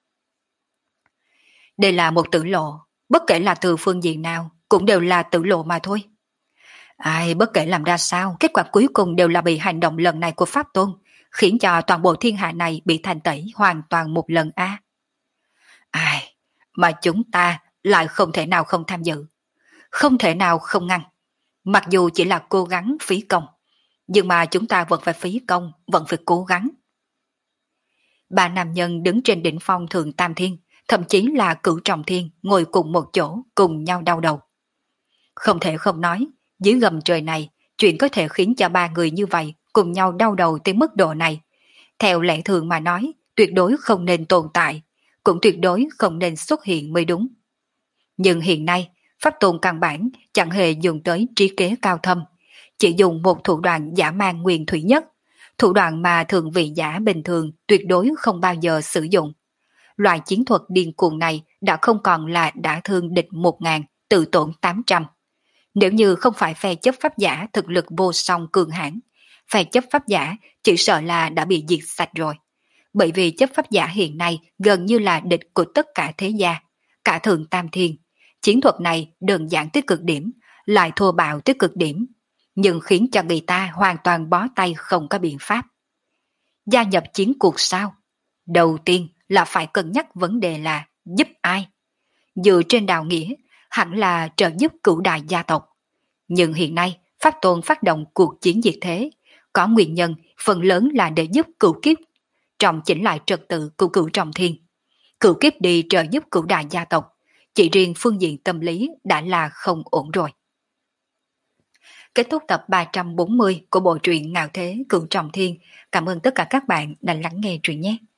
Đây là một tử lộ, bất kể là từ phương diện nào, cũng đều là tử lộ mà thôi. Ai bất kể làm ra sao, kết quả cuối cùng đều là bị hành động lần này của Pháp Tôn, khiến cho toàn bộ thiên hạ này bị thành tẩy hoàn toàn một lần a. À. Ai, mà chúng ta lại không thể nào không tham dự, không thể nào không ngăn. Mặc dù chỉ là cố gắng phí công, nhưng mà chúng ta vẫn phải phí công, vẫn phải cố gắng. Ba nam nhân đứng trên đỉnh phong Thượng Tam Thiên, thậm chí là Cửu Trọng Thiên, ngồi cùng một chỗ, cùng nhau đau đầu. Không thể không nói, dưới gầm trời này, chuyện có thể khiến cho ba người như vậy cùng nhau đau đầu tới mức độ này. Theo lẽ thường mà nói, tuyệt đối không nên tồn tại, cũng tuyệt đối không nên xuất hiện mới đúng. Nhưng hiện nay, Pháp Tôn căn bản chẳng hề dùng tới trí kế cao thâm, chỉ dùng một thủ đoạn giả mang nguyên thủy nhất, thủ đoạn mà thường vị giả bình thường tuyệt đối không bao giờ sử dụng. Loại chiến thuật điên cuồng này đã không còn là đã thương địch một ngàn, tự tổn tám trăm. Nếu như không phải phe chấp pháp giả thực lực vô song cường hãn, phe chấp pháp giả chỉ sợ là đã bị diệt sạch rồi. Bởi vì chấp pháp giả hiện nay gần như là địch của tất cả thế gia, cả Thượng Tam Thiên. Chiến thuật này đơn giản tới cực điểm, lại thô bạo tới cực điểm, nhưng khiến cho người ta hoàn toàn bó tay không có biện pháp. Gia nhập chiến cuộc sao? Đầu tiên là phải cân nhắc vấn đề là giúp ai? Dựa trên đạo nghĩa, hẳn là trợ giúp cửu đại gia tộc. Nhưng hiện nay, Pháp Tôn phát động cuộc chiến diệt thế, có nguyên nhân phần lớn là để giúp cửu kiếp, trọng chỉnh lại trật tự của cửu trọng thiên. Cửu kiếp đi trợ giúp cửu đại gia tộc, chỉ riêng phương diện tâm lý đã là không ổn rồi. Kết thúc tập ba trăm bốn mươi của bộ truyện Ngạo Thế Cửu Trọng Thiên. Cảm ơn tất cả các bạn đã lắng nghe truyện nhé.